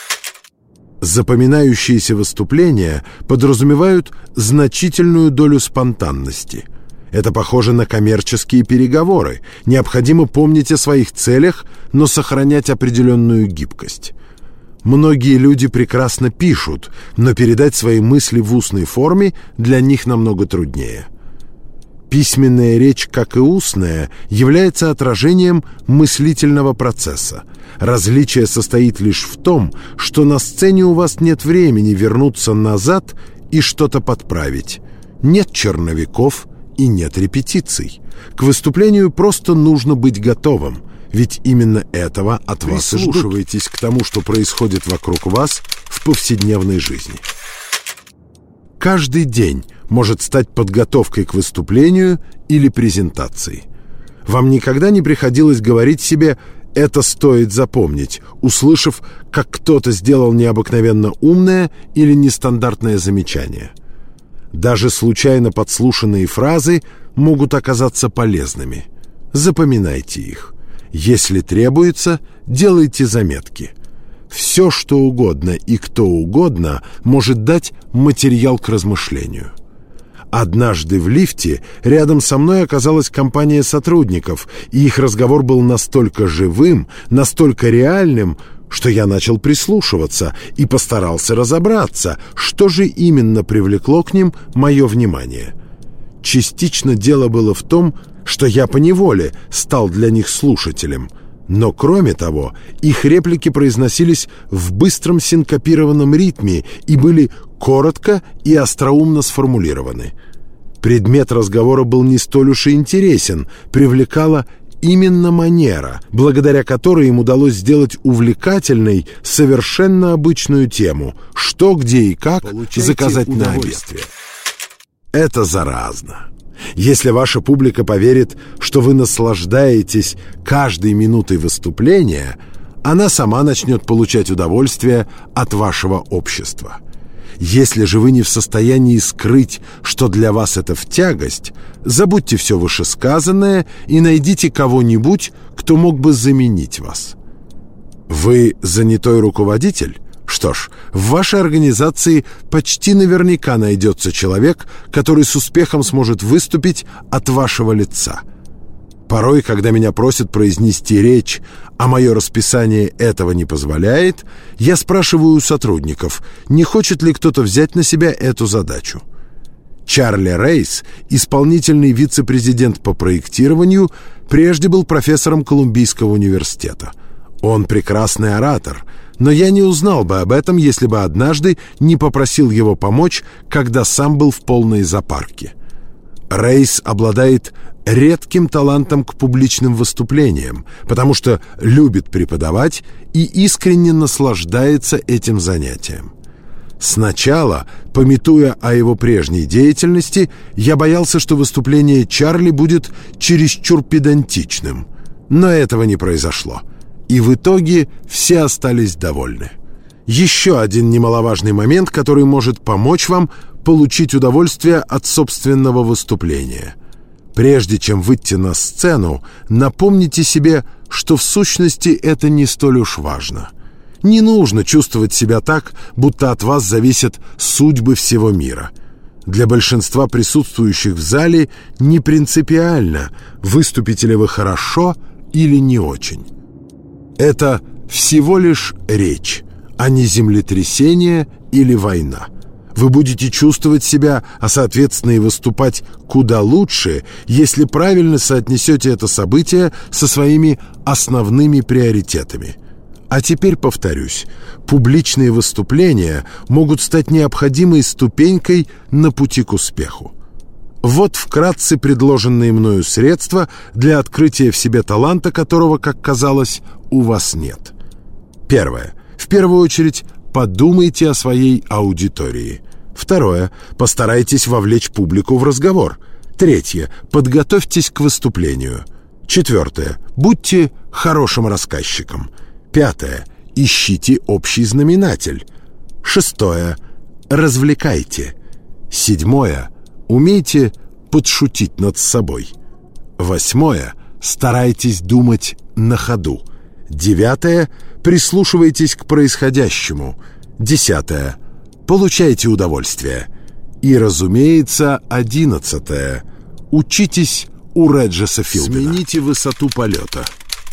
Запоминающиеся выступления подразумевают значительную долю спонтанности. Это похоже на коммерческие переговоры. Необходимо помнить о своих целях, но сохранять определенную гибкость. Многие люди прекрасно пишут, но передать свои мысли в устной форме для них намного труднее. Письменная речь, как и устная, является отражением мыслительного процесса. Различие состоит лишь в том, что на сцене у вас нет времени вернуться назад и что-то подправить. Нет черновиков и нет репетиций. К выступлению просто нужно быть готовым, ведь именно этого от вас и ждут. Прислушивайтесь к тому, что происходит вокруг вас в повседневной жизни. Каждый день может стать подготовкой к выступлению или презентации. Вам никогда не приходилось говорить себе «это стоит запомнить», услышав, как кто-то сделал необыкновенно умное или нестандартное замечание. Даже случайно подслушанные фразы могут оказаться полезными. Запоминайте их. Если требуется, делайте заметки. Все, что угодно и кто угодно может дать материал к размышлению. Однажды в лифте рядом со мной оказалась компания сотрудников, и их разговор был настолько живым, настолько реальным, что я начал прислушиваться и постарался разобраться, что же именно привлекло к ним мое внимание. Частично дело было в том, что я поневоле стал для них слушателем, но, кроме того, их реплики произносились в быстром синкопированном ритме и были коротко и остроумно сформулированы. Предмет разговора был не столь уж и интересен, привлекала именно манера, благодаря которой им удалось сделать увлекательной совершенно обычную тему «что, где и как Получайте заказать на обед». Это заразно. Если ваша публика поверит, что вы наслаждаетесь каждой минутой выступления, она сама начнет получать удовольствие от вашего общества. Если же вы не в состоянии скрыть, что для вас это в тягость, забудьте все вышесказанное и найдите кого-нибудь, кто мог бы заменить вас. Вы занятой руководитель? Что ж, в вашей организации почти наверняка найдется человек, который с успехом сможет выступить от вашего лица. Порой, когда меня просят произнести речь, а мое расписание этого не позволяет, я спрашиваю у сотрудников, не хочет ли кто-то взять на себя эту задачу. Чарли Рейс, исполнительный вице-президент по проектированию, прежде был профессором Колумбийского университета. Он прекрасный оратор, но я не узнал бы об этом, если бы однажды не попросил его помочь, когда сам был в полной запарке. Рейс обладает редким талантом к публичным выступлениям, потому что любит преподавать и искренне наслаждается этим занятием. Сначала, памятуя о его прежней деятельности, я боялся, что выступление Чарли будет чересчур педантичным, но этого не произошло. И в итоге все остались довольны. Еще один немаловажный момент, который может помочь вам получить удовольствие от собственного выступления. Прежде чем выйти на сцену, напомните себе, что в сущности это не столь уж важно. Не нужно чувствовать себя так, будто от вас зависят судьбы всего мира. Для большинства присутствующих в зале не принципиально, выступите ли вы хорошо или не очень. Это всего лишь речь, а не землетрясение или война. Вы будете чувствовать себя, а соответственно и выступать куда лучше, если правильно соотнесете это событие со своими основными приоритетами. А теперь повторюсь, публичные выступления могут стать необходимой ступенькой на пути к успеху. Вот вкратце предложенные мною средства для открытия в себе таланта, которого, как казалось, у вас нет. Первое. В первую очередь, подумайте о своей аудитории. Второе. Постарайтесь вовлечь публику в разговор. Третье. Подготовьтесь к выступлению. Четвертое. Будьте хорошим рассказчиком. Пятое. Ищите общий знаменатель. Шестое. Развлекайте. Седьмое. Умейте подшутить над собой. Восьмое. Старайтесь думать на ходу. Девятое. Прислушивайтесь к происходящему. Десятое. Получайте удовольствие. И, разумеется, одиннадцатое. Учитесь у Реджеса Филбина. Смените высоту полета.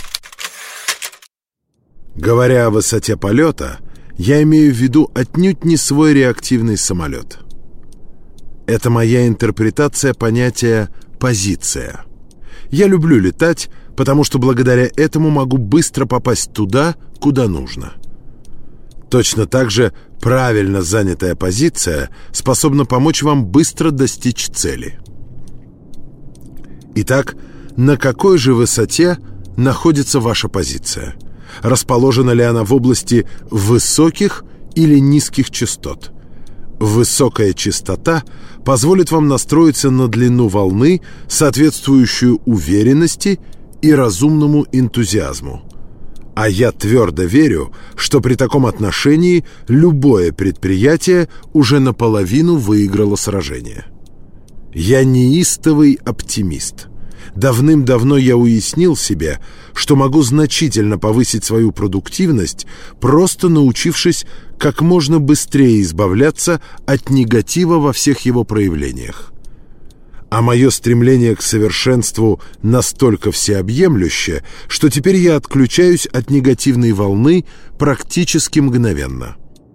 Говоря о высоте полета, я имею в виду отнюдь не свой реактивный самолет. Это моя интерпретация понятия позиция. Я люблю летать, потому что благодаря этому могу быстро попасть туда, куда нужно. Точно так же правильно занятая позиция способна помочь вам быстро достичь цели. Итак, на какой же высоте находится ваша позиция? Расположена ли она в области высоких или низких частот? Высокая частота позволит вам настроиться на длину волны, соответствующую уверенности и разумному энтузиазму. А я твердо верю, что при таком отношении любое предприятие уже наполовину выиграло сражение. Я неистовый оптимист. Давным-давно я уяснил себе, что могу значительно повысить свою продуктивность, просто научившись как можно быстрее избавляться от негатива во всех его проявлениях. А мое стремление к совершенству настолько всеобъемлюще, что теперь я отключаюсь от негативной волны практически мгновенно.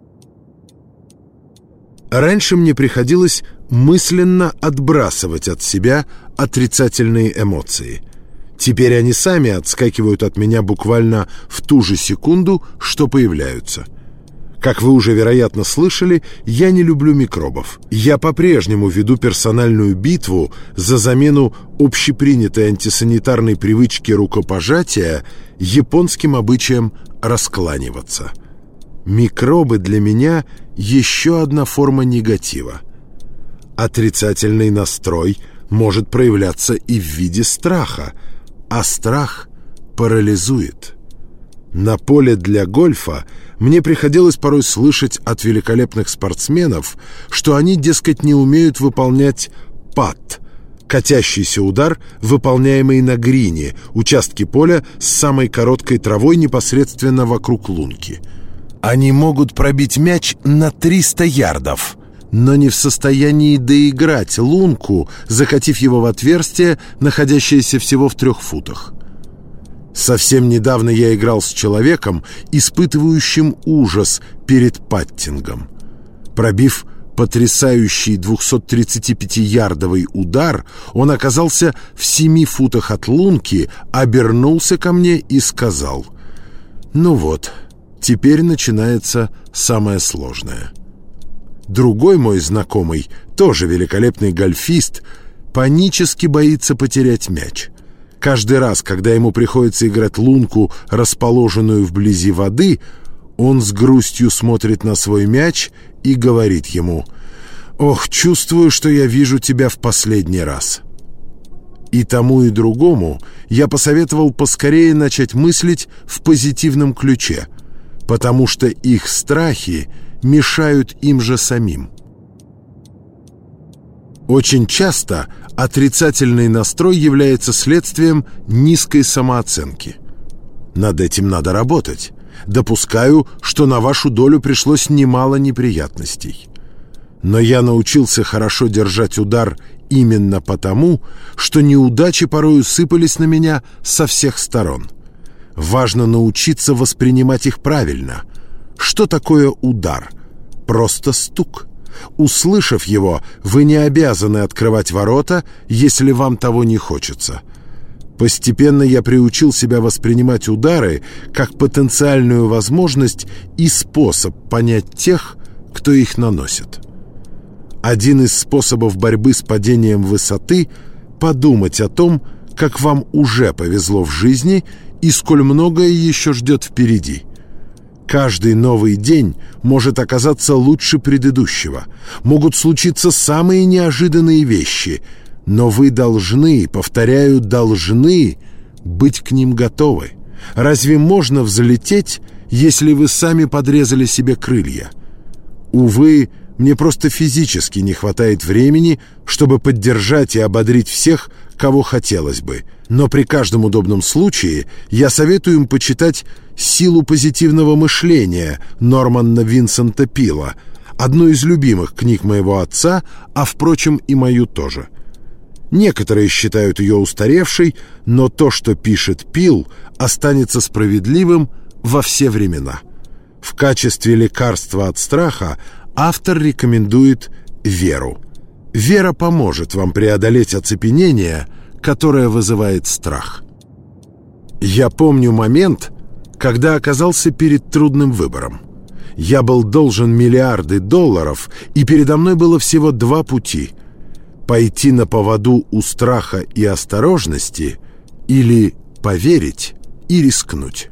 Раньше мне приходилось мысленно отбрасывать от себя отрицательные эмоции. Теперь они сами отскакивают от меня буквально в ту же секунду, что появляются. Как вы уже, вероятно, слышали, я не люблю микробов. Я по-прежнему веду персональную битву за замену общепринятой антисанитарной привычки рукопожатия японским обычаем раскланиваться. Микробы для меня еще одна форма негатива. Отрицательный настрой может проявляться и в виде страха, а страх парализует. На поле для гольфа мне приходилось порой слышать от великолепных спортсменов, что они, дескать, не умеют выполнять пат, катящийся удар, выполняемый на грине, участке поля с самой короткой травой непосредственно вокруг лунки. Они могут пробить мяч на триста ярдов, но не в состоянии доиграть лунку, закатив его в отверстие, находящееся всего в трех футах. Совсем недавно я играл с человеком, испытывающим ужас перед паттингом. Пробив потрясающий двухсоттридцатипятиярдовый удар, он оказался в семи футах от лунки, обернулся ко мне и сказал: «Ну вот, теперь начинается самое сложное». Другой мой знакомый, тоже великолепный гольфист, панически боится потерять мяч. Каждый раз, когда ему приходится играть лунку, расположенную вблизи воды, он с грустью смотрит на свой мяч и говорит ему: «Ох, чувствую, что я вижу тебя в последний раз». И тому, и другому я посоветовал поскорее начать мыслить в позитивном ключе, потому что их страхи мешают им же самим. Очень часто отрицательный настрой является следствием низкой самооценки. Над этим надо работать. Допускаю, что на вашу долю пришлось немало неприятностей. Но я научился хорошо держать удар именно потому, что неудачи порою сыпались на меня со всех сторон. Важно научиться воспринимать их правильно. Что такое удар? Просто стук. Услышав его, вы не обязаны открывать ворота, если вам того не хочется. Постепенно я приучил себя воспринимать удары как потенциальную возможность и способ понять тех, кто их наносит. Один из способов борьбы с падением высоты – подумать о том, как вам уже повезло в жизни и сколь многое еще ждет впереди. Каждый новый день может оказаться лучше предыдущего. Могут случиться самые неожиданные вещи, но вы должны, повторяю, должны быть к ним готовы. Разве можно взлететь, если вы сами подрезали себе крылья? Увы, мне просто физически не хватает времени, чтобы поддержать и ободрить всех, кого хотелось бы. Но при каждом удобном случае я советую им почитать «Силу позитивного мышления» Нормана Винсента Пила, одну из любимых книг моего отца, а, впрочем, и мою тоже. Некоторые считают ее устаревшей, но то, что пишет Пил, останется справедливым во все времена. В качестве лекарства от страха автор рекомендует веру. Вера поможет вам преодолеть оцепенение, которое вызывает страх. Я помню момент, когда оказался перед трудным выбором. Я был должен миллиарды долларов, и передо мной было всего два пути: пойти на поводу у страха и осторожности или поверить и рискнуть.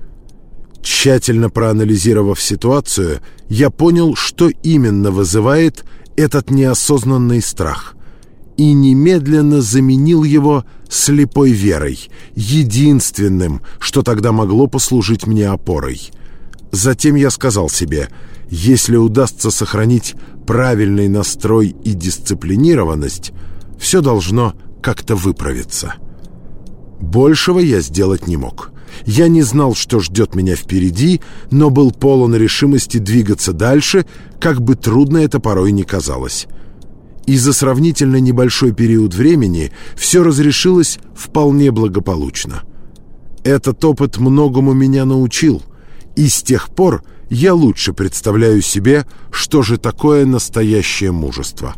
Тщательно проанализировав ситуацию, я понял, что именно вызывает этот неосознанный страх, и немедленно заменил его слепой верой, единственным, что тогда могло послужить мне опорой. Затем я сказал себе: если удастся сохранить правильный настрой и дисциплинированность, все должно как-то выправиться. Большего я сделать не мог. Я не знал, что ждет меня впереди, но был полон решимости двигаться дальше, как бы трудно это порой ни казалось. И за сравнительно небольшой период времени все разрешилось вполне благополучно. Этот опыт многому меня научил, и с тех пор я лучше представляю себе, что же такое настоящее мужество.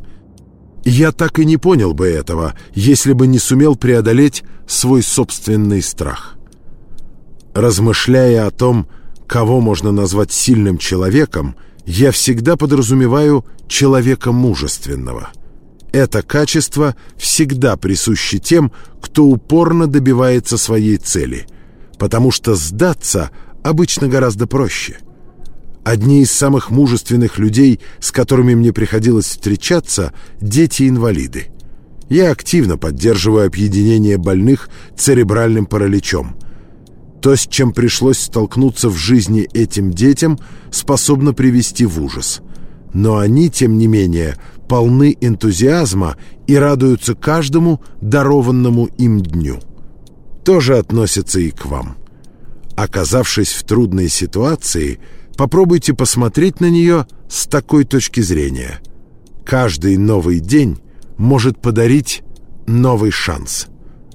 Я так и не понял бы этого, если бы не сумел преодолеть свой собственный страх. Размышляя о том, кого можно назвать сильным человеком, я всегда подразумеваю человека мужественного. Это качество всегда присуще тем, кто упорно добивается своей цели, потому что сдаться обычно гораздо проще. Одни из самых мужественных людей, с которыми мне приходилось встречаться, дети-инвалиды. Я активно поддерживаю объединение больных церебральным параличом. То, с чем пришлось столкнуться в жизни этим детям, способно привести в ужас. Но они, тем не менее, полны энтузиазма и радуются каждому дарованному им дню. То же относится и к вам. Оказавшись в трудной ситуации, попробуйте посмотреть на нее с такой точки зрения. Каждый новый день может подарить новый шанс.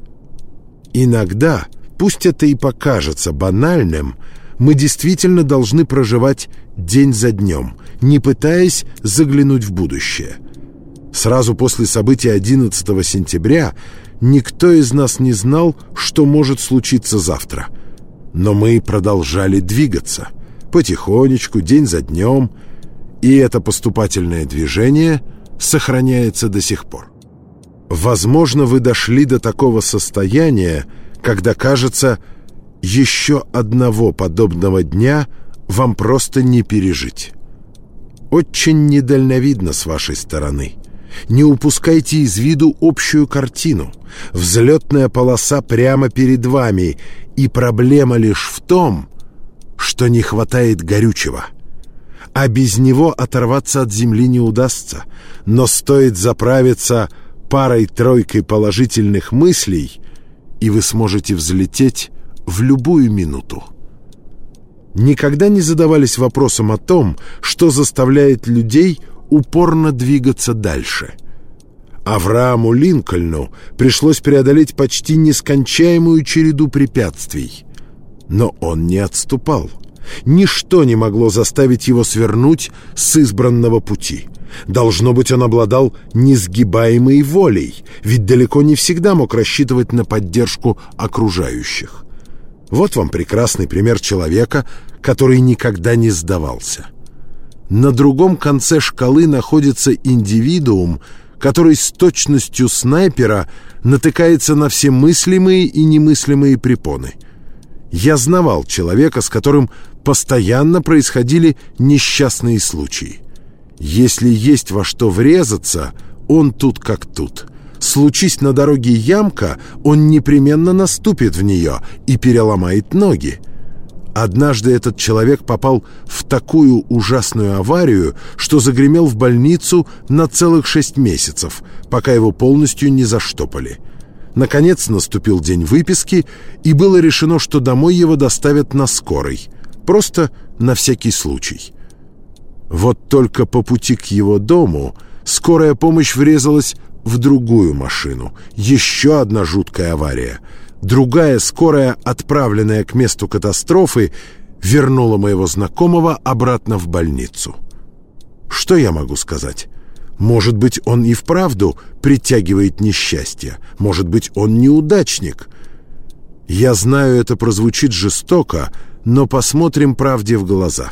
Иногда, пусть это и покажется банальным, мы действительно должны проживать день за днем, не пытаясь заглянуть в будущее. Сразу после событий одиннадцатого сентября никто из нас не знал, что может случиться завтра. Но мы продолжали двигаться, потихонечку, день за днем, и это поступательное движение сохраняется до сих пор. Возможно, вы дошли до такого состояния, когда кажется, еще одного подобного дня вам просто не пережить. Очень недальновидно с вашей стороны. Не упускайте из виду общую картину. Взлетная полоса прямо перед вами, и проблема лишь в том, что не хватает горючего. А без него оторваться от земли не удастся. Но стоит заправиться парой-тройкой положительных мыслей, и вы сможете взлететь в любую минуту. Никогда не задавались вопросом о том, что заставляет людей упорно двигаться дальше. Аврааму Линкольну пришлось преодолеть почти нескончаемую череду препятствий. Но он не отступал. Ничто не могло заставить его свернуть с избранного пути. Должно быть, он обладал несгибаемой волей, ведь далеко не всегда мог рассчитывать на поддержку окружающих. Вот вам прекрасный пример человека, который никогда не сдавался. На другом конце шкалы находится индивидуум, который с точностью снайпера натыкается на все мыслимые и немыслимые препоны. Я знавал человека, с которым постоянно происходили несчастные случаи. Если есть во что врезаться, он тут как тут. Случись на дороге ямка, он непременно наступит в нее и переломает ноги. Однажды этот человек попал в такую ужасную аварию, что загремел в больницу на целых шесть месяцев, пока его полностью не заштопали. Наконец наступил день выписки, и было решено, что домой его доставят на скорой, просто на всякий случай. Вот только по пути к его дому скорая помощь врезалась в другую машину. Еще одна жуткая авария. Другая скорая, отправленная к месту катастрофы, вернула моего знакомого обратно в больницу. Что я могу сказать? Может быть, он и вправду притягивает несчастье. Может быть, он неудачник. Я знаю, это прозвучит жестоко, но посмотрим правде в глаза.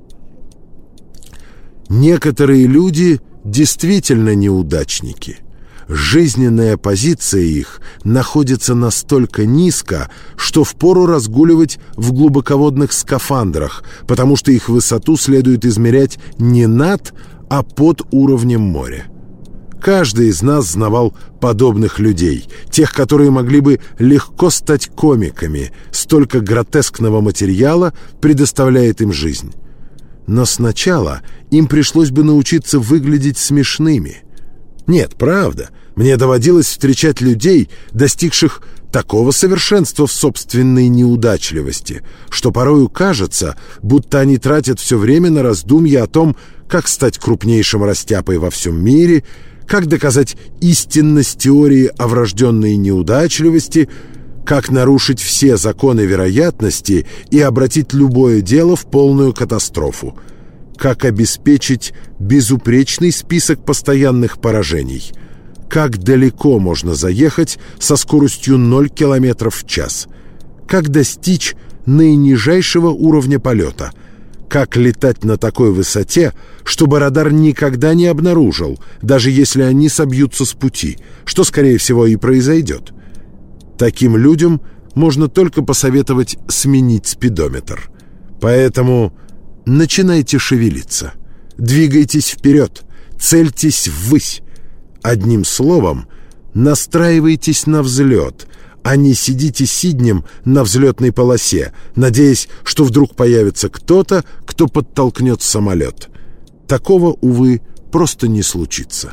Некоторые люди действительно неудачники. Жизненная позиция их находится настолько низко, что впору разгуливать в глубоководных скафандрах, потому что их высоту следует измерять не над, а под уровнем моря. Каждый из нас знавал подобных людей, тех, которые могли бы легко стать комиками, столько гротескного материала предоставляет им жизнь. Но сначала им пришлось бы научиться выглядеть смешными. Нет, правда, мне доводилось встречать людей, достигших такого совершенства в собственной неудачливости, что порою кажется, будто они тратят все время на раздумья о том, как стать крупнейшим растяпой во всем мире, как доказать истинность теории о врожденной неудачливости, как нарушить все законы вероятности и обратить любое дело в полную катастрофу, как обеспечить безупречный список постоянных поражений, как далеко можно заехать со скоростью ноль километров в час, как достичь наинижайшего уровня полета, как летать на такой высоте, чтобы радар никогда не обнаружил, даже если они собьются с пути, что, скорее всего, и произойдет. Таким людям можно только посоветовать сменить спидометр. Поэтому начинайте шевелиться, двигайтесь вперед, цельтесь ввысь. Одним словом, настраивайтесь на взлет, а не сидите сиднем на взлетной полосе, надеясь, что вдруг появится кто-то, кто подтолкнет самолет. Такого, увы, просто не случится.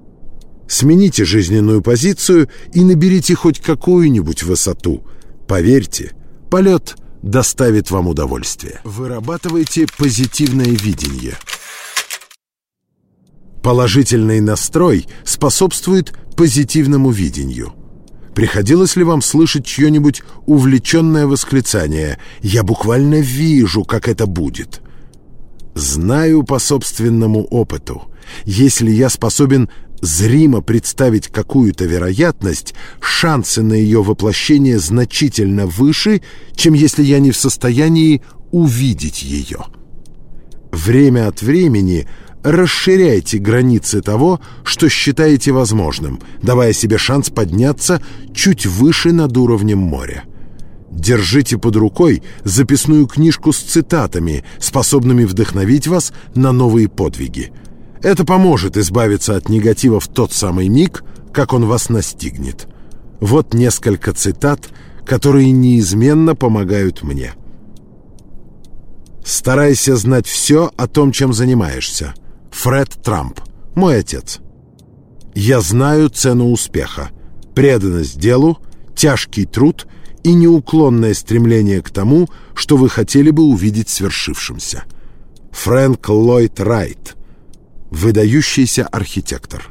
Смените жизненную позицию и наберите хоть какую-нибудь высоту. Поверьте, полет доставит вам удовольствие. Вырабатывайте позитивное видение. Положительный настрой способствует позитивному видению. Приходилось ли вам слышать чье-нибудь увлеченное восклицание «Я буквально вижу, как это будет»? Знаю по собственному опыту. Если я способен зримо представить какую-то вероятность, шансы на ее воплощение значительно выше, чем если я не в состоянии увидеть ее. Время от времени расширяйте границы того, что считаете возможным, давая себе шанс подняться чуть выше над уровнем моря. Держите под рукой записную книжку с цитатами, способными вдохновить вас на новые подвиги. Это поможет избавиться от негатива в тот самый миг, как он вас настигнет. Вот несколько цитат, которые неизменно помогают мне. «Старайся знать все о том, чем занимаешься». Фред Трамп, мой отец. «Я знаю цену успеха, преданность делу, тяжкий труд и неуклонное стремление к тому, что вы хотели бы увидеть свершившимся». Фрэнк Ллойд Райт, выдающийся архитектор.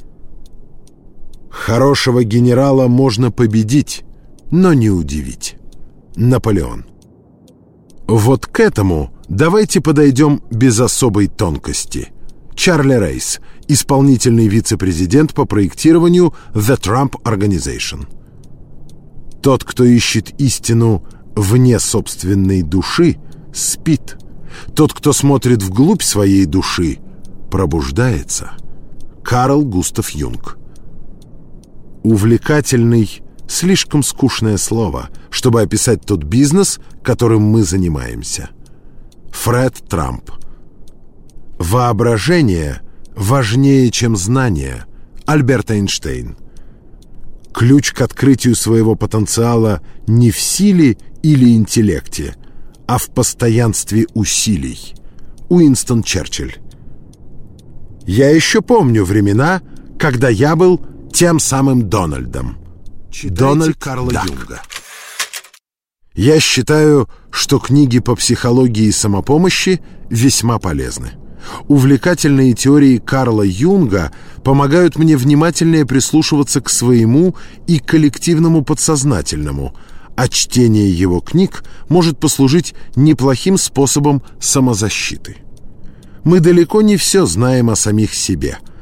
«Хорошего генерала можно победить, но не удивить». Наполеон. Вот к этому давайте подойдем без особой тонкости. Чарли Рейс, исполнительный вице-президент по проектированию The Trump Organization. Тот, кто ищет истину вне собственной души, спит. Тот, кто смотрит вглубь своей души, пробуждается. Карл Густав Юнг. Увлекательный — слишком скучное слово, чтобы описать тот бизнес, которым мы занимаемся. Фред Трамп. Воображение важнее, чем знание. Альберт Эйнштейн. Ключ к открытию своего потенциала не в силе или интеллекте, а в постоянстве усилий. Уинстон Черчилль. Я еще помню времена, когда я был тем самым Дональдом. Читайте Дональд Карла Дак. Юнга. Я считаю, что книги по психологии и самопомощи весьма полезны. Увлекательные теории Карла Юнга помогают мне внимательнее прислушиваться к своему и коллективному подсознательному, а чтение его книг может послужить неплохим способом самозащиты. Мы далеко не все знаем о самих себе.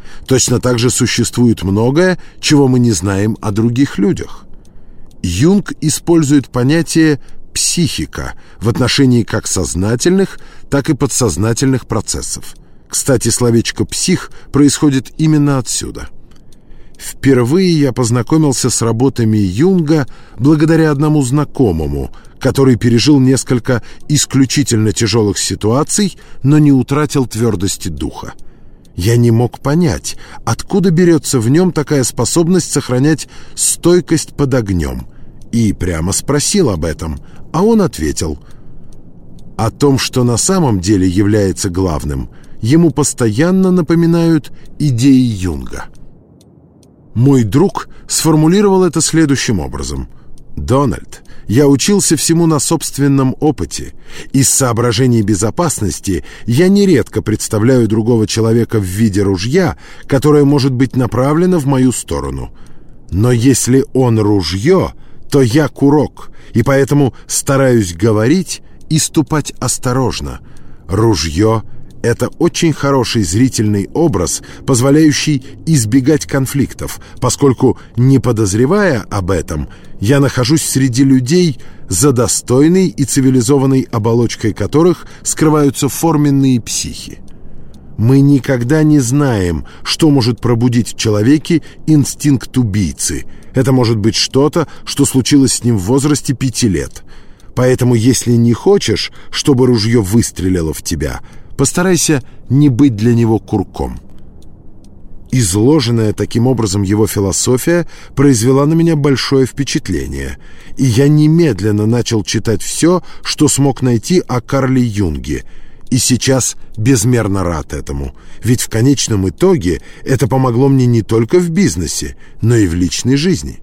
Точно так же существует многое, чего мы не знаем о других людях. Юнг использует понятие «психика» в отношении как сознательных, так и подсознательных процессов. Кстати, словечко «псих» происходит именно отсюда. Впервые я познакомился с работами Юнга благодаря одному знакомому, который пережил несколько исключительно тяжелых ситуаций, но не утратил твердости духа. Я не мог понять, откуда берется в нем такая способность сохранять стойкость под огнем, и прямо спросил об этом, а он ответил: о том, что на самом деле является главным, ему постоянно напоминают идеи Юнга. Мой друг сформулировал это следующим образом: «Дональд, я учился всему на собственном опыте. Из соображений безопасности я нередко представляю другого человека в виде ружья, которое может быть направлено в мою сторону. Но если он ружье, то я курок, и поэтому стараюсь говорить и ступать осторожно. Ружье — это очень хороший зрительный образ, позволяющий избегать конфликтов, поскольку, не подозревая об этом, я нахожусь среди людей, за достойной и цивилизованной оболочкой которых скрываются форменные психи. Мы никогда не знаем, что может пробудить в человеке инстинкт убийцы. Это может быть что-то, что случилось с ним в возрасте пяти лет. Поэтому, если не хочешь, чтобы ружье выстрелило в тебя, постарайся не быть для него курком». Изложенная таким образом его философия произвела на меня большое впечатление, и я немедленно начал читать все, что смог найти о Карле Юнге, и сейчас безмерно рад этому, ведь в конечном итоге это помогло мне не только в бизнесе, но и в личной жизни.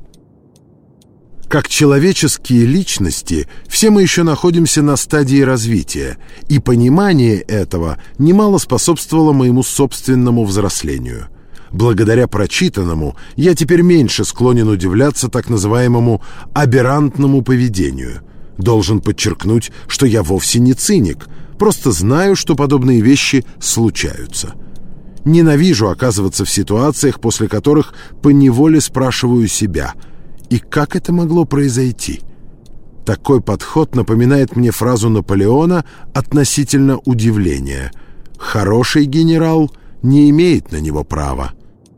Как человеческие личности, все мы еще находимся на стадии развития, и понимание этого немало способствовало моему собственному взрослению. Благодаря прочитанному я теперь меньше склонен удивляться так называемому аберрантному поведению. Должен подчеркнуть, что я вовсе не циник, просто знаю, что подобные вещи случаются. Ненавижу оказываться в ситуациях, после которых поневоле спрашиваю себя: и как это могло произойти? Такой подход напоминает мне фразу Наполеона относительно удивления: «Хороший генерал не имеет на него права».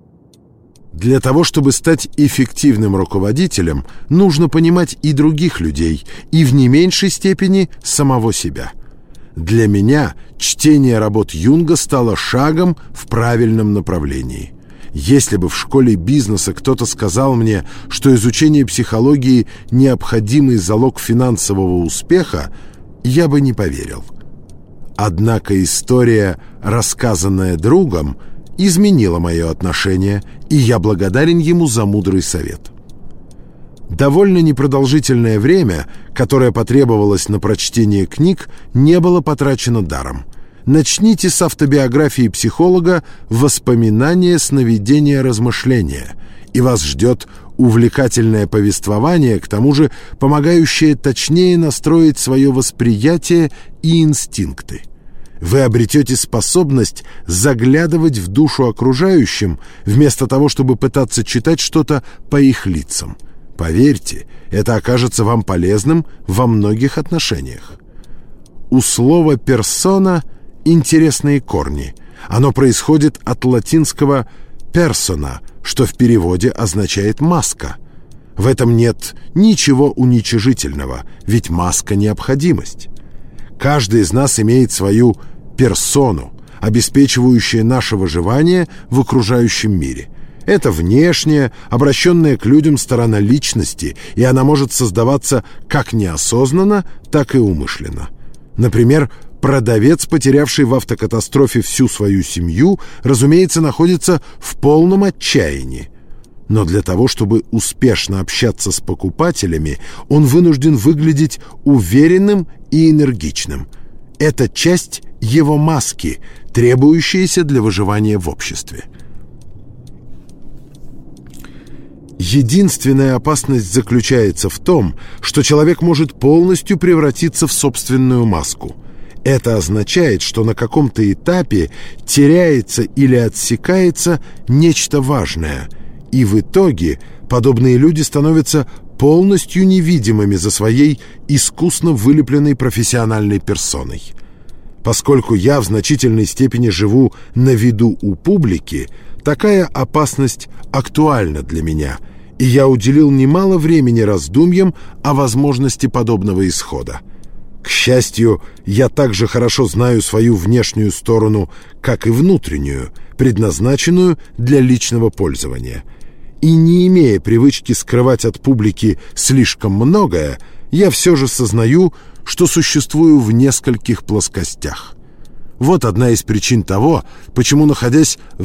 Для того, чтобы стать эффективным руководителем, нужно понимать и других людей, и в не меньшей степени самого себя. Для меня чтение работ Юнга стало шагом в правильном направлении. Если бы в школе бизнеса кто-то сказал мне, что изучение психологии – необходимый залог финансового успеха, я бы не поверил. Однако история, рассказанная другом, изменила мое отношение, и я благодарен ему за мудрый совет. Довольно непродолжительное время, которое потребовалось на прочтение книг, не было потрачено даром. Начните с автобиографии психолога «Воспоминания, сновидения, размышления», и вас ждет увлекательное повествование, к тому же помогающее точнее настроить свое восприятие и инстинкты. Вы обретете способность заглядывать в душу окружающим, вместо того, чтобы пытаться читать что-то по их лицам. Поверьте, это окажется вам полезным во многих отношениях. У слова «персона» интересные корни. Оно происходит от латинского «persona», что в переводе означает «маска». В этом нет ничего уничижительного, ведь маска — необходимость. Каждый из нас имеет свою персону, обеспечивающую наше выживание в окружающем мире. Это внешняя, обращенная к людям сторона личности, и она может создаваться как неосознанно, так и умышленно. Например, продавец, потерявший в автокатастрофе всю свою семью, разумеется, находится в полном отчаянии. Но для того, чтобы успешно общаться с покупателями, он вынужден выглядеть уверенным и энергичным. Это часть его маски, требующаяся для выживания в обществе. Единственная опасность заключается в том, что человек может полностью превратиться в собственную маску. Это означает, что на каком-то этапе теряется или отсекается нечто важное, и в итоге подобные люди становятся полностью невидимыми за своей искусно вылепленной профессиональной персоной. Поскольку я в значительной степени живу на виду у публики, такая опасность актуальна для меня, и я уделил немало времени раздумьям о возможности подобного исхода. К счастью, я также хорошо знаю свою внешнюю сторону, как и внутреннюю, предназначенную для личного пользования. И не имея привычки скрывать от публики слишком многое, я все же сознаю, что существую в нескольких плоскостях. Вот одна из причин того, почему, находясь в